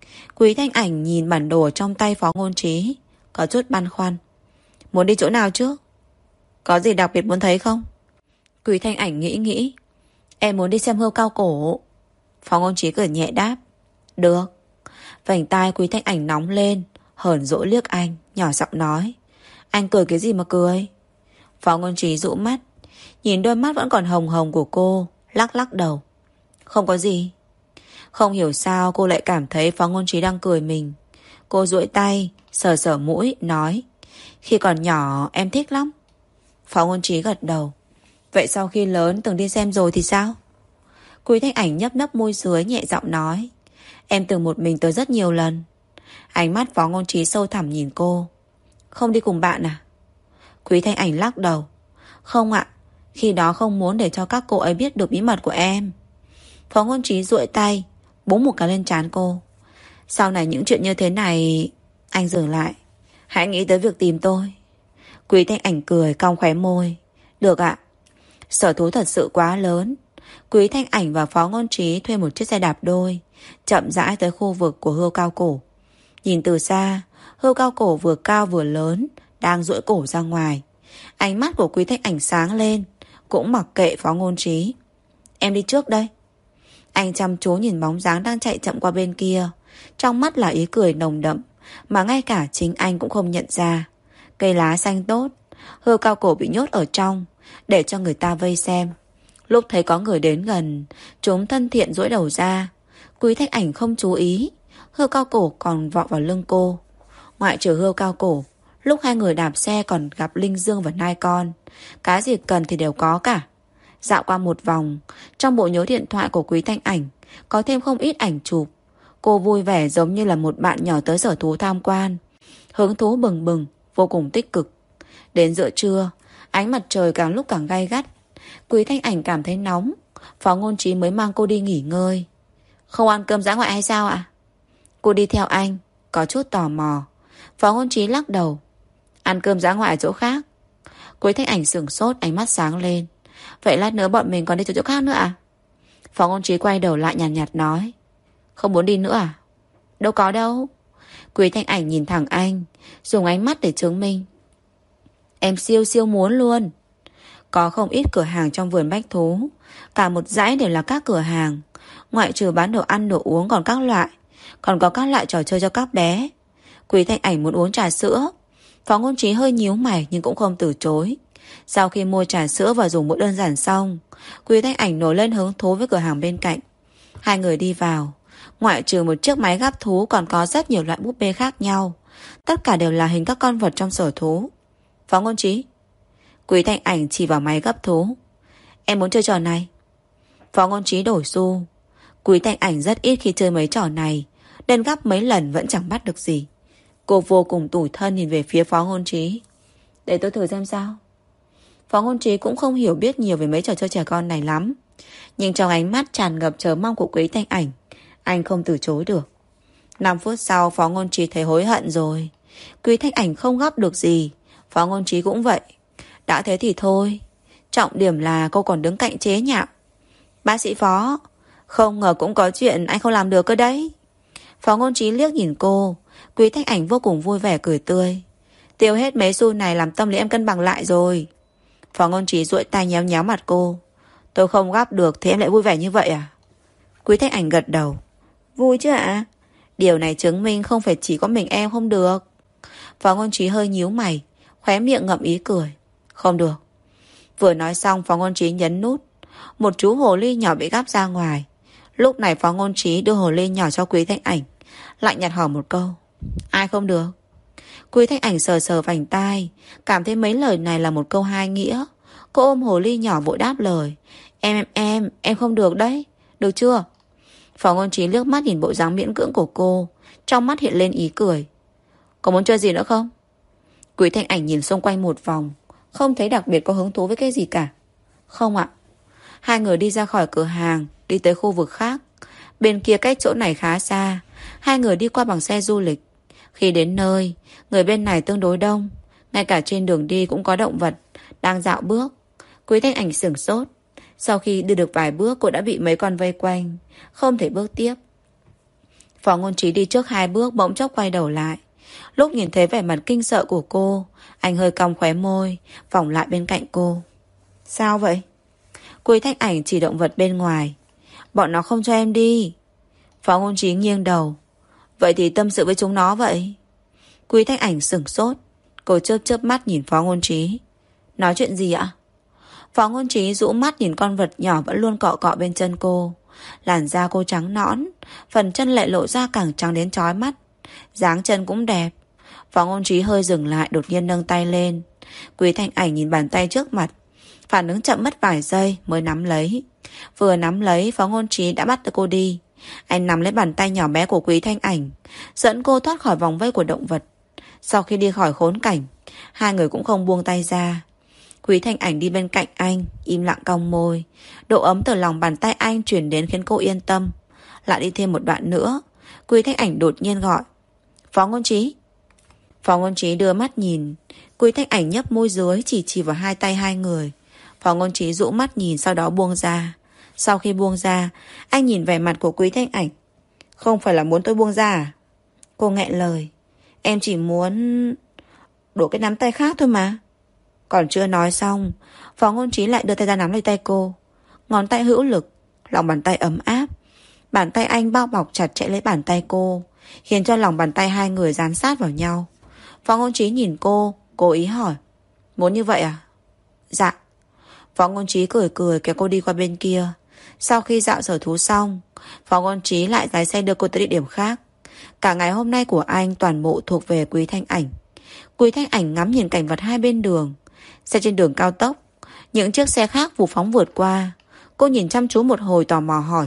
Quý Thanh Ảnh nhìn bản đồ trong tay Phó Ngôn Trí, có chút băn khoăn. Muốn đi chỗ nào trước? Có gì đặc biệt muốn thấy không? Quý Thanh Ảnh nghĩ nghĩ. Em muốn đi xem hươu cao cổ. Phó Ngôn Trí cười nhẹ đáp. Được. Vành tai Quý Thanh Ảnh nóng lên, hờn dỗi liếc anh, nhỏ giọng nói. Anh cười cái gì mà cười? Phó Ngôn Trí dụ mắt, nhìn đôi mắt vẫn còn hồng hồng của cô, lắc lắc đầu. Không có gì. Không hiểu sao cô lại cảm thấy Phó Ngôn Trí đang cười mình. Cô duỗi tay, sờ sờ mũi, nói. Khi còn nhỏ em thích lắm. Phó Ngôn Trí gật đầu. Vậy sau khi lớn từng đi xem rồi thì sao? Quý Thanh Ảnh nhấp nhấp môi dưới nhẹ giọng nói. Em từng một mình tới rất nhiều lần. Ánh mắt Phó Ngôn Trí sâu thẳm nhìn cô. Không đi cùng bạn à? Quý Thanh Ảnh lắc đầu. Không ạ, khi đó không muốn để cho các cô ấy biết được bí mật của em. Phó Ngôn Trí duỗi tay, búng một cái lên trán cô. Sau này những chuyện như thế này... Anh dừng lại. Hãy nghĩ tới việc tìm tôi. Quý Thanh Ảnh cười cong khóe môi. Được ạ. Sở thú thật sự quá lớn. Quý Thanh Ảnh và Phó Ngôn Trí thuê một chiếc xe đạp đôi, chậm rãi tới khu vực của hươu cao cổ. Nhìn từ xa, hươu cao cổ vừa cao vừa lớn, đang duỗi cổ ra ngoài. Ánh mắt của Quý Thanh Ảnh sáng lên, cũng mặc kệ Phó Ngôn Trí. Em đi trước đây. Anh chăm chú nhìn bóng dáng đang chạy chậm qua bên kia, trong mắt là ý cười nồng đậm, mà ngay cả chính anh cũng không nhận ra. Cây lá xanh tốt, hươu cao cổ bị nhốt ở trong, để cho người ta vây xem. Lúc thấy có người đến gần, chúng thân thiện duỗi đầu ra. Quý Thanh Ảnh không chú ý, hươu cao cổ còn vọ vào lưng cô. Ngoại trừ hươu cao cổ, lúc hai người đạp xe còn gặp Linh Dương và Nai Con. Cái gì cần thì đều có cả. Dạo qua một vòng, trong bộ nhớ điện thoại của Quý Thanh Ảnh có thêm không ít ảnh chụp. Cô vui vẻ giống như là một bạn nhỏ tới sở thú tham quan, hứng thú bừng bừng, vô cùng tích cực. Đến giữa trưa, ánh mặt trời càng lúc càng gay gắt. Quý Thanh Ảnh cảm thấy nóng. Phó Ngôn Trí mới mang cô đi nghỉ ngơi. Không ăn cơm dã ngoại hay sao ạ? Cô đi theo anh, có chút tò mò. Phó Ngôn Trí lắc đầu. Ăn cơm dã ngoại ở chỗ khác. Quý Thanh Ảnh sửng sốt, ánh mắt sáng lên. Vậy lát nữa bọn mình còn đi chỗ khác nữa à? Phó Ngôn Trí quay đầu lại nhàn nhạt, nhạt nói. Không muốn đi nữa à? Đâu có đâu. Quý Thanh Ảnh nhìn thẳng anh, dùng ánh mắt để chứng minh. Em siêu siêu muốn luôn. Có không ít cửa hàng trong vườn bách thú, cả một dãy đều là các cửa hàng. Ngoại trừ bán đồ ăn đồ uống còn các loại, còn có các loại trò chơi cho các bé. Quý Thanh Ảnh muốn uống trà sữa. Phó Ngôn Trí hơi nhíu mày nhưng cũng không từ chối. Sau khi mua trà sữa và dùng bữa đơn giản xong, Quý Thanh Ảnh nổi lên hứng thú với cửa hàng bên cạnh. Hai người đi vào. Ngoại trừ một chiếc máy gắp thú còn có rất nhiều loại búp bê khác nhau. Tất cả đều là hình các con vật trong sở thú. Phó Ngôn Trí. Quý Thanh Ảnh chỉ vào máy gấp thú. Em muốn chơi trò này. Phó Ngôn Trí đổi xu. Quý Thanh Ảnh rất ít khi chơi mấy trò này, nên gấp mấy lần vẫn chẳng bắt được gì. Cô vô cùng tủi thân nhìn về phía Phó Ngôn Trí. Để tôi thử xem sao. Phó Ngôn Trí cũng không hiểu biết nhiều về mấy trò chơi trẻ con này lắm, nhưng trong ánh mắt tràn ngập chờ mong của Quý Thanh Ảnh, anh không từ chối được. Năm phút sau Phó Ngôn Trí thấy hối hận rồi. Quý Thanh Ảnh không gấp được gì, Phó Ngôn Trí cũng vậy. Đã thế thì thôi. Trọng điểm là cô còn đứng cạnh chế nhạo. Bác sĩ Phó, không ngờ cũng có chuyện anh không làm được cơ đấy. Phó Ngôn Trí liếc nhìn cô. Quý Thanh Ảnh vô cùng vui vẻ cười tươi. Tiêu hết mấy xu này làm tâm lý em cân bằng lại rồi. Phó Ngôn Trí duỗi tay nhéo nhéo mặt cô. Tôi không gắp được thì em lại vui vẻ như vậy à? Quý Thanh Ảnh gật đầu. Vui chứ ạ? Điều này chứng minh không phải chỉ có mình em không được. Phó Ngôn Trí hơi nhíu mày, khóe miệng ngậm ý cười. Không được. Vừa nói xong Phó Ngôn Trí nhấn nút. Một chú hồ ly nhỏ bị gắp ra ngoài. Lúc này Phó Ngôn Trí đưa hồ ly nhỏ cho Quý Thanh Ảnh, lạnh nhạt hỏi một câu. Ai không được? Quý Thanh Ảnh sờ sờ vành tai, cảm thấy mấy lời này là một câu hai nghĩa. Cô ôm hồ ly nhỏ vội đáp lời. Em em em Em không được đấy. Được chưa? Phó Ngôn Trí liếc mắt nhìn bộ dáng miễn cưỡng của cô, trong mắt hiện lên ý cười. Có muốn chơi gì nữa không? Quý Thanh Ảnh nhìn xung quanh một vòng, không thấy đặc biệt có hứng thú với cái gì cả. Không ạ. Hai người đi ra khỏi cửa hàng, đi tới khu vực khác. Bên kia cách chỗ này khá xa. Hai người đi qua bằng xe du lịch. Khi đến nơi, người bên này tương đối đông. Ngay cả trên đường đi cũng có động vật đang dạo bước. Quý Thanh Ảnh sửng sốt. Sau khi đi được vài bước cô đã bị mấy con vây quanh, không thể bước tiếp. Phó Ngôn Trí đi trước hai bước bỗng chốc quay đầu lại. Lúc nhìn thấy vẻ mặt kinh sợ của cô, anh hơi cong khóe môi, vòng lại bên cạnh cô. Sao vậy? Quý Thanh Ảnh chỉ động vật bên ngoài. Bọn nó không cho em đi. Phó Ngôn Trí nghiêng đầu. Vậy thì tâm sự với chúng nó vậy. Quý Thanh Ảnh sửng sốt. Cô chớp chớp mắt nhìn Phó Ngôn Trí. Nói chuyện gì ạ? Phó Ngôn Trí rũ mắt nhìn con vật nhỏ vẫn luôn cọ cọ bên chân cô. Làn da cô trắng nõn, phần chân lại lộ ra càng trắng đến chói mắt. Dáng chân cũng đẹp. Phó Ngôn Trí hơi dừng lại, đột nhiên nâng tay lên. Quý Thanh Ảnh nhìn bàn tay trước mặt, phản ứng chậm mất vài giây mới nắm lấy. Vừa nắm lấy, Phó Ngôn Trí đã bắt cô đi. Anh nắm lấy bàn tay nhỏ bé của Quý Thanh Ảnh, dẫn cô thoát khỏi vòng vây của động vật. Sau khi đi khỏi khốn cảnh, hai người cũng không buông tay ra. Quý Thanh Ảnh đi bên cạnh anh, im lặng cong môi. Độ ấm từ lòng bàn tay anh truyền đến khiến cô yên tâm. Lại đi thêm một đoạn nữa, Quý Thanh Ảnh đột nhiên gọi. Phó Ngôn Trí. Phó Ngôn Trí đưa mắt nhìn. Quý Thanh Ảnh nhấp môi dưới, chỉ chỉ vào hai tay hai người. Phó Ngôn Trí rũ mắt nhìn, sau đó buông ra. Sau khi buông ra, anh nhìn vẻ mặt của Quý Thanh Ảnh. Không phải là muốn tôi buông ra à? Cô nghẹn lời. Em chỉ muốn đổ cái nắm tay khác thôi mà. Còn chưa nói xong, Phó Ngôn Trí lại đưa tay ra nắm lấy tay cô. Ngón tay hữu lực, lòng bàn tay ấm áp. Bàn tay anh bao bọc chặt chẽ lấy bàn tay cô, khiến cho lòng bàn tay hai người dán sát vào nhau. Phó Ngôn Trí nhìn cô, cố ý hỏi. Muốn như vậy à? Dạ. Phó Ngôn Trí cười cười kéo cô đi qua bên kia. Sau khi dạo sở thú xong, Phó Ngôn Trí lại lái xe đưa cô tới địa điểm khác. Cả ngày hôm nay của anh toàn bộ thuộc về Quý Thanh Ảnh. Quý Thanh Ảnh ngắm nhìn cảnh vật hai bên đường. Xe trên đường cao tốc, những chiếc xe khác vụ phóng vượt qua. Cô nhìn chăm chú một hồi tò mò hỏi.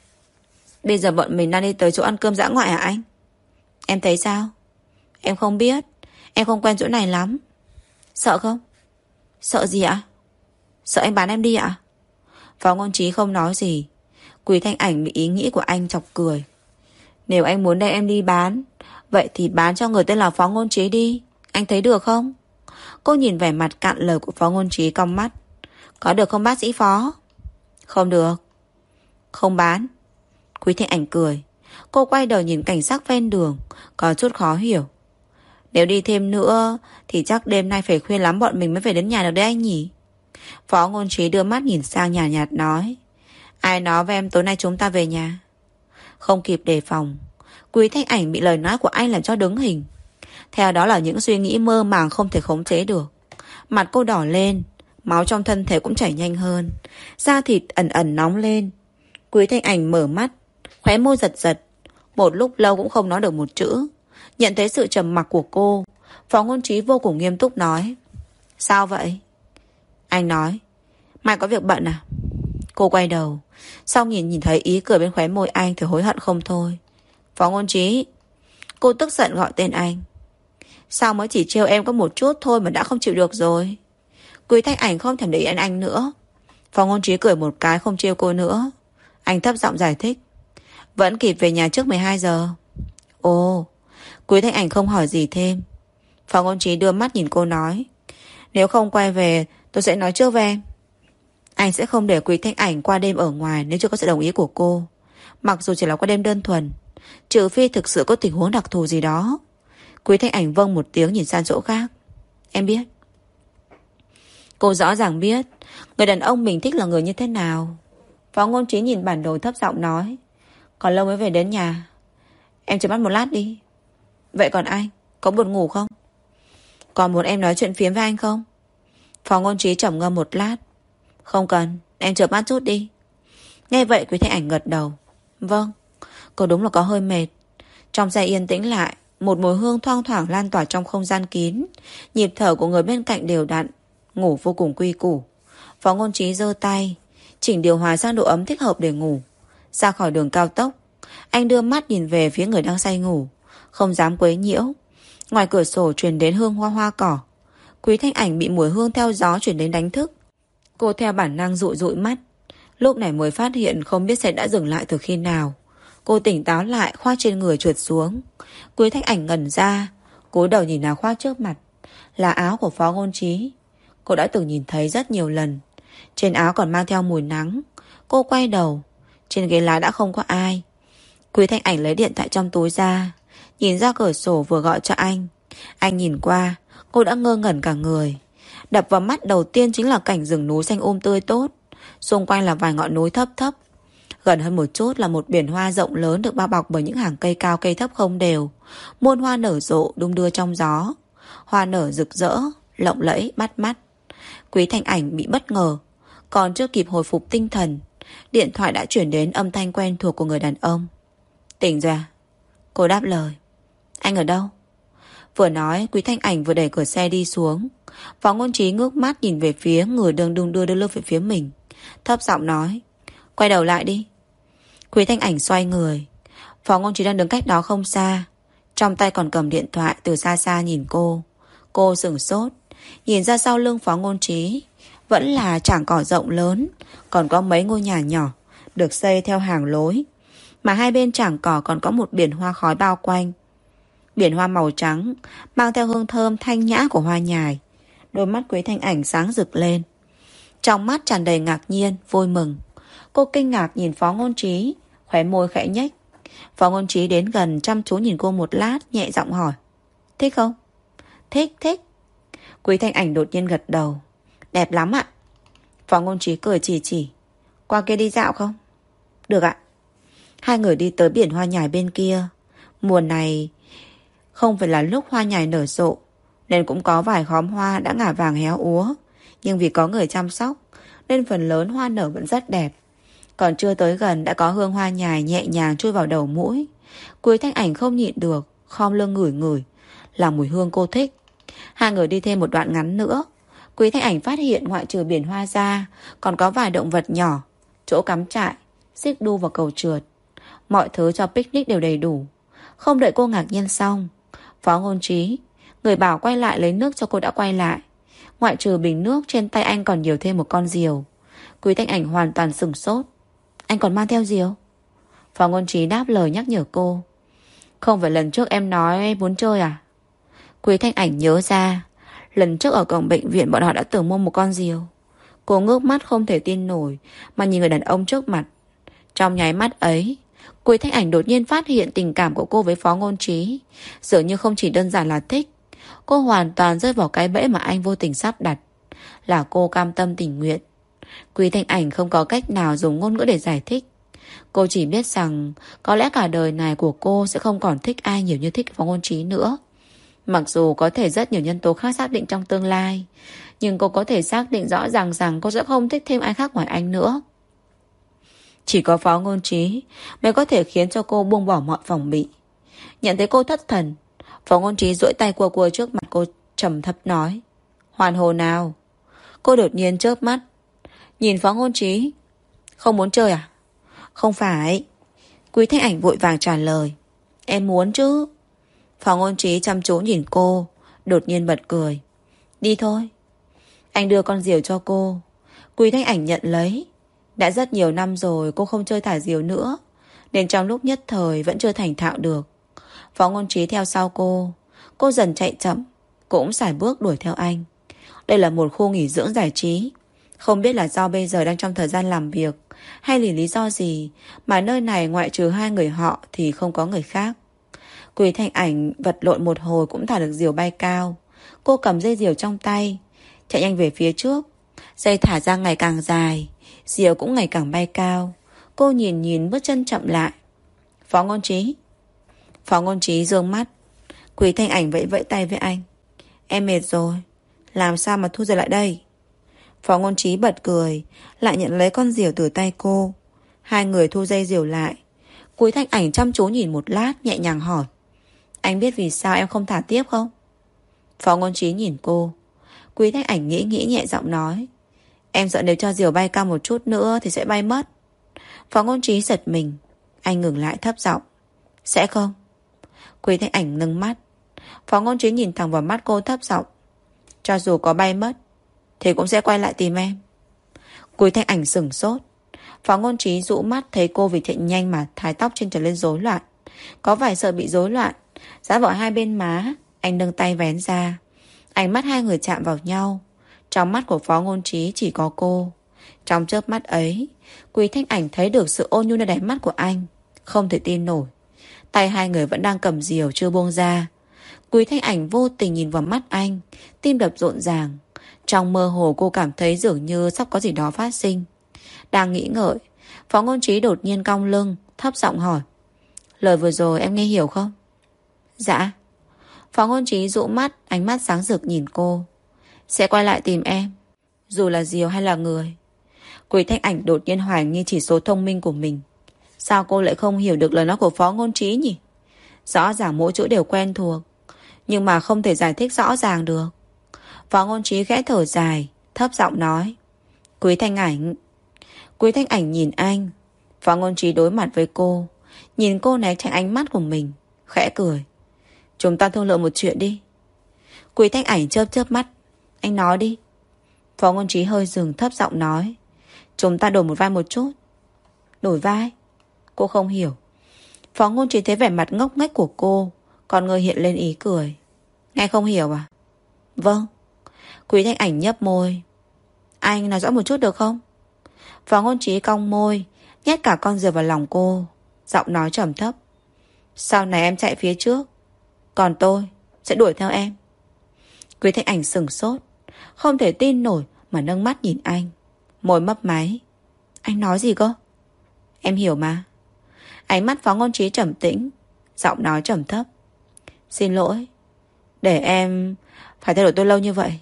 Bây giờ bọn mình đang đi tới chỗ ăn cơm dã ngoại hả anh? Em thấy sao? Em không biết. Em không quen chỗ này lắm. Sợ không? Sợ gì ạ? Sợ anh bán em đi ạ? Phó Ngôn Trí không nói gì. Quý Thanh Ảnh bị ý nghĩ của anh chọc cười. Nếu anh muốn đem em đi bán, vậy thì bán cho người tên là Phó Ngôn Trí đi. Anh thấy được không? Cô nhìn vẻ mặt cạn lời của Phó Ngôn Trí cong mắt. Có được không bác sĩ Phó? Không được. Không bán. Quý Thanh Ảnh cười. Cô quay đầu nhìn cảnh sắc ven đường, có chút khó hiểu. Nếu đi thêm nữa thì chắc đêm nay phải khuya lắm bọn mình mới về đến nhà được đấy anh nhỉ? Phó Ngôn Trí đưa mắt nhìn sang, nhàn nhạt, nhạt nói. Ai nói với em tối nay chúng ta về nhà? Không kịp đề phòng, Quý Thanh Ảnh bị lời nói của anh làm cho đứng hình. Theo đó là những suy nghĩ mơ màng không thể khống chế được. Mặt cô đỏ lên, máu trong thân thể cũng chảy nhanh hơn, da thịt ẩn ẩn nóng lên. Quý Thanh Ảnh mở mắt, khóe môi giật giật. Một lúc lâu cũng không nói được một chữ. Nhận thấy sự trầm mặc của cô, Phó Ngôn Trí vô cùng nghiêm túc nói. Sao vậy? Anh nói. Mai có việc bận à? Cô quay đầu, sau nhìn nhìn thấy ý cười bên khóe môi anh thì hối hận không thôi. Phó Ngôn Trí. Cô tức giận gọi tên anh. Sao mới chỉ trêu em có một chút thôi mà đã không chịu được rồi? Quý Thanh Ảnh không thèm để ý anh, anh nữa. Phó Ngôn Trí cười một cái, không trêu cô nữa. Anh thấp giọng giải thích. Vẫn kịp về nhà trước mười hai giờ. Ồ. Quý Thanh Ảnh không hỏi gì thêm. Phó Ngôn Trí đưa mắt nhìn cô nói. Nếu không quay về tôi sẽ nói trước với em. Anh sẽ không để Quý Thanh Ảnh qua đêm ở ngoài nếu chưa có sự đồng ý của cô. Mặc dù chỉ là qua đêm đơn thuần, trừ phi thực sự có tình huống đặc thù gì đó. Quý Thanh Ảnh vâng một tiếng nhìn sang chỗ khác. Em biết. Cô rõ ràng biết người đàn ông mình thích là người như thế nào. Phó Ngôn Trí nhìn bản đồ thấp giọng nói. Còn lâu mới về đến nhà. Em chợp mắt một lát đi. Vậy còn anh, có buồn ngủ không? Còn muốn em nói chuyện phiếm với anh không? Phó Ngôn Trí trầm ngâm một lát. Không cần, em chợp mắt chút đi. Nghe vậy Quý Thanh Ảnh gật đầu. Vâng. Cô đúng là có hơi mệt. Trong xe yên tĩnh lại, một mùi hương thoang thoảng lan tỏa trong không gian kín. Nhịp thở của người bên cạnh đều đặn, ngủ vô cùng quy củ. Phó Ngôn Trí giơ tay chỉnh điều hòa sang độ ấm thích hợp để ngủ. Ra khỏi đường cao tốc, anh đưa mắt nhìn về phía người đang say ngủ, không dám quấy nhiễu. Ngoài cửa sổ truyền đến hương hoa hoa cỏ. Quý Thanh Ảnh bị mùi hương theo gió truyền đến đánh thức. Cô theo bản năng dụi dụi mắt. Lúc này mới phát hiện không biết xe đã dừng lại từ khi nào. Cô tỉnh táo lại, khoác trên người trượt xuống. Quý Thanh Ảnh ngẩn ra, cúi đầu nhìn áo khoác trước mặt. Là áo của Phó Ngôn Trí. Cô đã từng nhìn thấy rất nhiều lần. Trên áo còn mang theo mùi nắng. Cô quay đầu, trên ghế lái đã không có ai. Quý Thanh Ảnh lấy điện thoại trong túi ra, nhìn ra cửa sổ vừa gọi cho anh. Anh nhìn qua, cô đã ngơ ngẩn cả người. Đập vào mắt đầu tiên chính là cảnh rừng núi xanh um tươi tốt. Xung quanh là vài ngọn núi thấp thấp. Gần hơn một chút là một biển hoa rộng lớn được bao bọc bởi những hàng cây cao cây thấp không đều. Muôn hoa nở rộ đung đưa trong gió. Hoa nở rực rỡ, lộng lẫy, bắt mắt. Quý Thanh Ảnh bị bất ngờ. Còn chưa kịp hồi phục tinh thần, điện thoại đã chuyển đến âm thanh quen thuộc của người đàn ông. Tỉnh ra. Cô đáp lời. Anh ở đâu? Vừa nói, Quý Thanh Ảnh vừa đẩy cửa xe đi xuống. Phó Ngôn Trí ngước mắt nhìn về phía người đang đung đưa đưa lưng về phía mình, thấp giọng nói. Quay đầu lại đi. Quý Thanh Ảnh xoay người. Phó Ngôn Trí đang đứng cách đó không xa, trong tay còn cầm điện thoại, từ xa xa nhìn cô. Cô sửng sốt, nhìn ra sau lưng Phó Ngôn Trí vẫn là trảng cỏ rộng lớn, còn có mấy ngôi nhà nhỏ được xây theo hàng lối, mà hai bên trảng cỏ còn có một biển hoa khói bao quanh. Biển hoa màu trắng mang theo hương thơm thanh nhã của hoa nhài. Đôi mắt Quý Thanh Ảnh sáng rực lên, trong mắt tràn đầy ngạc nhiên, vui mừng. Cô kinh ngạc nhìn Phó Ngôn Trí, khóe môi khẽ nhếch. Phó Ngôn Trí đến gần chăm chú nhìn cô một lát, nhẹ giọng hỏi. Thích không? Thích, thích. Quý Thanh Ảnh đột nhiên gật đầu. Đẹp lắm ạ. Phó Ngôn Trí cười chỉ chỉ. Qua kia đi dạo không? Được ạ. Hai người đi tới biển hoa nhài bên kia. Mùa này không phải là lúc hoa nhài nở rộ, nên cũng có vài khóm hoa đã ngả vàng héo úa. Nhưng vì có người chăm sóc nên phần lớn hoa nở vẫn rất đẹp. Còn chưa tới gần đã có hương hoa nhài nhẹ nhàng chui vào đầu mũi. Quý Thanh Ảnh không nhịn được, khom lưng ngửi ngửi, là mùi hương cô thích. Hai người đi thêm một đoạn ngắn nữa, Quý Thanh Ảnh phát hiện ngoại trừ biển hoa ra, còn có vài động vật nhỏ, chỗ cắm trại, xích đu và cầu trượt. Mọi thứ cho picnic đều đầy đủ. Không đợi cô ngạc nhiên xong, Phó Ngôn Trí, người bảo quay lại lấy nước cho cô đã quay lại. Ngoại trừ bình nước, trên tay anh còn nhiều thêm một con diều. Quý Thanh Ảnh hoàn toàn sửng sốt. Anh còn mang theo diều? Phó Ngôn Trí đáp lời nhắc nhở cô. Không phải lần trước em nói muốn chơi à? Quý Thanh Ảnh nhớ ra, lần trước ở cổng bệnh viện bọn họ đã từng mua một con diều. Cô ngước mắt không thể tin nổi mà nhìn người đàn ông trước mặt. Trong nháy mắt ấy, Quý Thanh Ảnh đột nhiên phát hiện tình cảm của cô với Phó Ngôn Trí dường như không chỉ đơn giản là thích. Cô hoàn toàn rơi vào cái bẫy mà anh vô tình sắp đặt. Là cô cam tâm tình nguyện. Quý Thanh Ảnh không có cách nào dùng ngôn ngữ để giải thích. Cô chỉ biết rằng có lẽ cả đời này của cô sẽ không còn thích ai nhiều như thích Phó Ngôn Trí nữa. Mặc dù có thể rất nhiều nhân tố khác xác định trong tương lai, nhưng cô có thể xác định rõ ràng rằng cô sẽ không thích thêm ai khác ngoài anh nữa. Chỉ có Phó Ngôn Trí mới có thể khiến cho cô buông bỏ mọi phòng bị. Nhận thấy cô thất thần, Phó Ngôn Trí duỗi tay cua cua trước mặt cô, trầm thấp nói. Hoàn hồn nào? Cô đột nhiên chớp mắt nhìn Phó Ngôn Trí. Không muốn chơi à? Không phải. Quý Thanh Ảnh vội vàng trả lời. Em muốn chứ. Phó Ngôn Trí chăm chú nhìn cô, đột nhiên bật cười. Đi thôi. Anh đưa con diều cho cô. Quý Thanh Ảnh nhận lấy. Đã rất nhiều năm rồi cô không chơi thả diều nữa, nên trong lúc nhất thời vẫn chưa thành thạo được. Phó Ngôn Trí theo sau cô. Cô dần chạy chậm, cũng sải bước đuổi theo anh. Đây là một khu nghỉ dưỡng giải trí. Không biết là do bây giờ đang trong thời gian làm việc, hay vì lý do gì mà nơi này ngoại trừ hai người họ thì không có người khác. Quý Thanh Ảnh vật lộn một hồi cũng thả được diều bay cao. Cô cầm dây diều trong tay, chạy nhanh về phía trước. Dây thả ra ngày càng dài, diều cũng ngày càng bay cao. Cô nhìn nhìn bước chân chậm lại. Phó Ngôn Trí. Phó Ngôn Trí giương mắt. Quý Thanh Ảnh vẫy vẫy tay với anh. Em mệt rồi, làm sao mà thu giờ lại đây? Phó Ngôn Trí bật cười, lại nhận lấy con diều từ tay cô. Hai người thu dây diều lại. Quý Thanh Ảnh chăm chú nhìn một lát, nhẹ nhàng hỏi. Anh biết vì sao em không thả tiếp không? Phó Ngôn Trí nhìn cô. Quý Thanh Ảnh nghĩ nghĩ nhẹ giọng nói. Em sợ nếu cho diều bay cao một chút nữa thì sẽ bay mất. Phó Ngôn Trí giật mình. Anh ngừng lại thấp giọng. Sẽ không? Quý Thanh Ảnh nâng mắt. Phó Ngôn Trí nhìn thẳng vào mắt cô thấp giọng. Cho dù có bay mất thì cũng sẽ quay lại tìm em. Quý Thanh Ảnh sửng sốt. Phó Ngôn Trí dụ mắt thấy cô vì chạy nhanh mà thái tóc trên trở lên rối loạn. Có vài sợ bị rối loạn, dán vào hai bên má. Anh nâng tay vén ra. Ánh mắt hai người chạm vào nhau. Trong mắt của Phó Ngôn Trí chỉ có cô. Trong chớp mắt ấy, Quý Thanh Ảnh thấy được sự ôn nhu nơi đáy mắt của anh. Không thể tin nổi, tay hai người vẫn đang cầm rìu chưa buông ra. Quý Thanh Ảnh vô tình nhìn vào mắt anh, tim đập rộn ràng. Trong mơ hồ cô cảm thấy dường như sắp có gì đó phát sinh. Đang nghĩ ngợi, Phó Ngôn Trí đột nhiên cong lưng, thấp giọng hỏi: lời vừa rồi em nghe hiểu không? Dạ. Phó Ngôn Trí dụ mắt, ánh mắt sáng rực nhìn cô. Sẽ quay lại tìm em, dù là diều hay là người. Quý Thanh Ảnh đột nhiên hoài nghi chỉ số thông minh của mình. Sao cô lại không hiểu được lời nói của Phó Ngôn Trí nhỉ? Rõ ràng mỗi chữ đều quen thuộc, nhưng mà không thể giải thích rõ ràng được. Phó Ngôn Trí khẽ thở dài, thấp giọng nói: Quý Thanh Ảnh. Quý Thanh Ảnh nhìn anh. Phó Ngôn Trí đối mặt với cô, nhìn cô né tránh ánh mắt của mình, khẽ cười: chúng ta thương lượng một chuyện đi. Quý Thanh Ảnh chớp chớp mắt: anh nói đi. Phó Ngôn Trí hơi dừng, thấp giọng nói: chúng ta đổi một vai một chút. Đổi vai? Cô không hiểu. Phó Ngôn Trí thấy vẻ mặt ngốc nghếch của cô, con người hiện lên ý cười. Nghe không hiểu à? Vâng. Quý Thanh Ảnh nhấp môi. Anh nói rõ một chút được không? Phó Ngôn Trí cong môi, nhét cả con diều vào lòng cô, giọng nói trầm thấp: sau này em chạy phía trước, còn tôi sẽ đuổi theo em. Quý Thanh Ảnh sừng sốt, không thể tin nổi mà nâng mắt nhìn anh, môi mấp máy. Anh nói gì cơ? Em hiểu mà. Ánh mắt Phó Ngôn Trí trầm tĩnh, giọng nói trầm thấp: xin lỗi, để em phải thay đổi tôi lâu như vậy.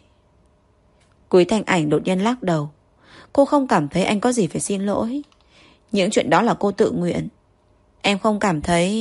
Quý Thanh Ảnh đột nhiên lắc đầu. Cô không cảm thấy anh có gì phải xin lỗi. Những chuyện đó là cô tự nguyện. Em không cảm thấy...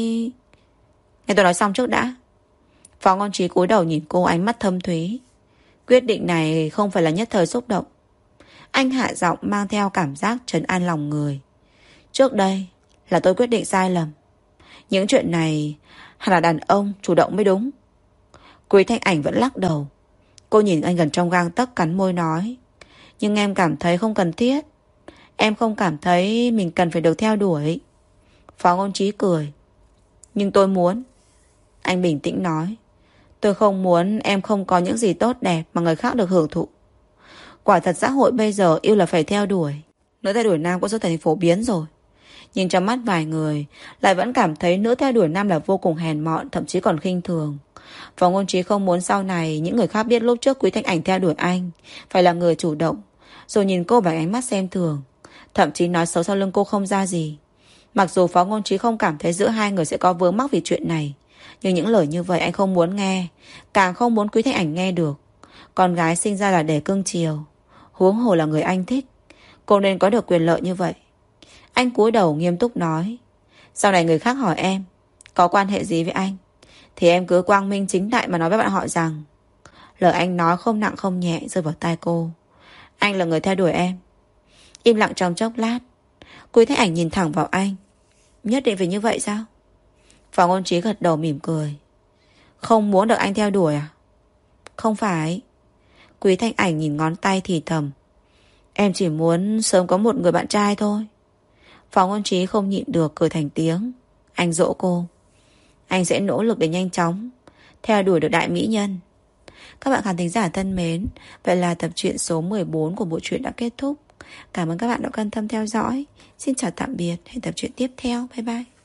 Nghe tôi nói xong trước đã. Phó Ngôn Trí cúi đầu nhìn cô, ánh mắt thâm thúy. Quyết định này không phải là nhất thời xúc động. Anh hạ giọng mang theo cảm giác trấn an lòng người. Trước đây là tôi quyết định sai lầm. Những chuyện này hẳn là đàn ông chủ động mới đúng. Quý Thanh Ảnh vẫn lắc đầu. Cô nhìn anh gần trong gang tấc, cắn môi nói: nhưng em cảm thấy không cần thiết. Em không cảm thấy mình cần phải được theo đuổi. Phó Ngôn Trí cười: nhưng tôi muốn. Anh bình tĩnh nói: tôi không muốn em không có những gì tốt đẹp mà người khác được hưởng thụ. Quả thật xã hội bây giờ yêu là phải theo đuổi. Nữ theo đuổi nam cũng trở thành phổ biến rồi. Nhưng trong mắt vài người lại vẫn cảm thấy nữ theo đuổi nam là vô cùng hèn mọn, thậm chí còn khinh thường. Phó Ngôn Trí không muốn sau này những người khác biết lúc trước Quý Thanh Ảnh theo đuổi anh phải là người chủ động, rồi nhìn cô bằng ánh mắt xem thường, thậm chí nói xấu sau lưng cô không ra gì. Mặc dù Phó Ngôn Trí không cảm thấy giữa hai người sẽ có vướng mắc vì chuyện này, nhưng những lời như vậy anh không muốn nghe, càng không muốn Quý Thanh Ảnh nghe được. Con gái sinh ra là để cưng chiều, huống hồ là người anh thích, cô nên có được quyền lợi như vậy. Anh cúi đầu nghiêm túc nói: sau này người khác hỏi em có quan hệ gì với anh, thì em cứ quang minh chính đại mà nói với bạn họ rằng lời anh nói không nặng không nhẹ rơi vào tai cô: anh là người theo đuổi em. Im lặng trong chốc lát, Quý Thanh Ảnh nhìn thẳng vào anh: nhất định phải như vậy sao? Phó Ngôn Trí gật đầu mỉm cười: không muốn được anh theo đuổi à? Không phải. Quý Thanh Ảnh nhìn ngón tay thì thầm: em chỉ muốn sớm có một người bạn trai thôi. Phó Ngôn Trí không nhịn được cười thành tiếng. Anh dỗ cô: anh sẽ nỗ lực để nhanh chóng theo đuổi được đại mỹ nhân. Các bạn khán thính giả thân mến, vậy là tập truyện số mười bốn của bộ truyện đã kết thúc. Cảm ơn các bạn đã quan tâm theo dõi. Xin chào tạm biệt, hẹn tập truyện tiếp theo. Bye bye.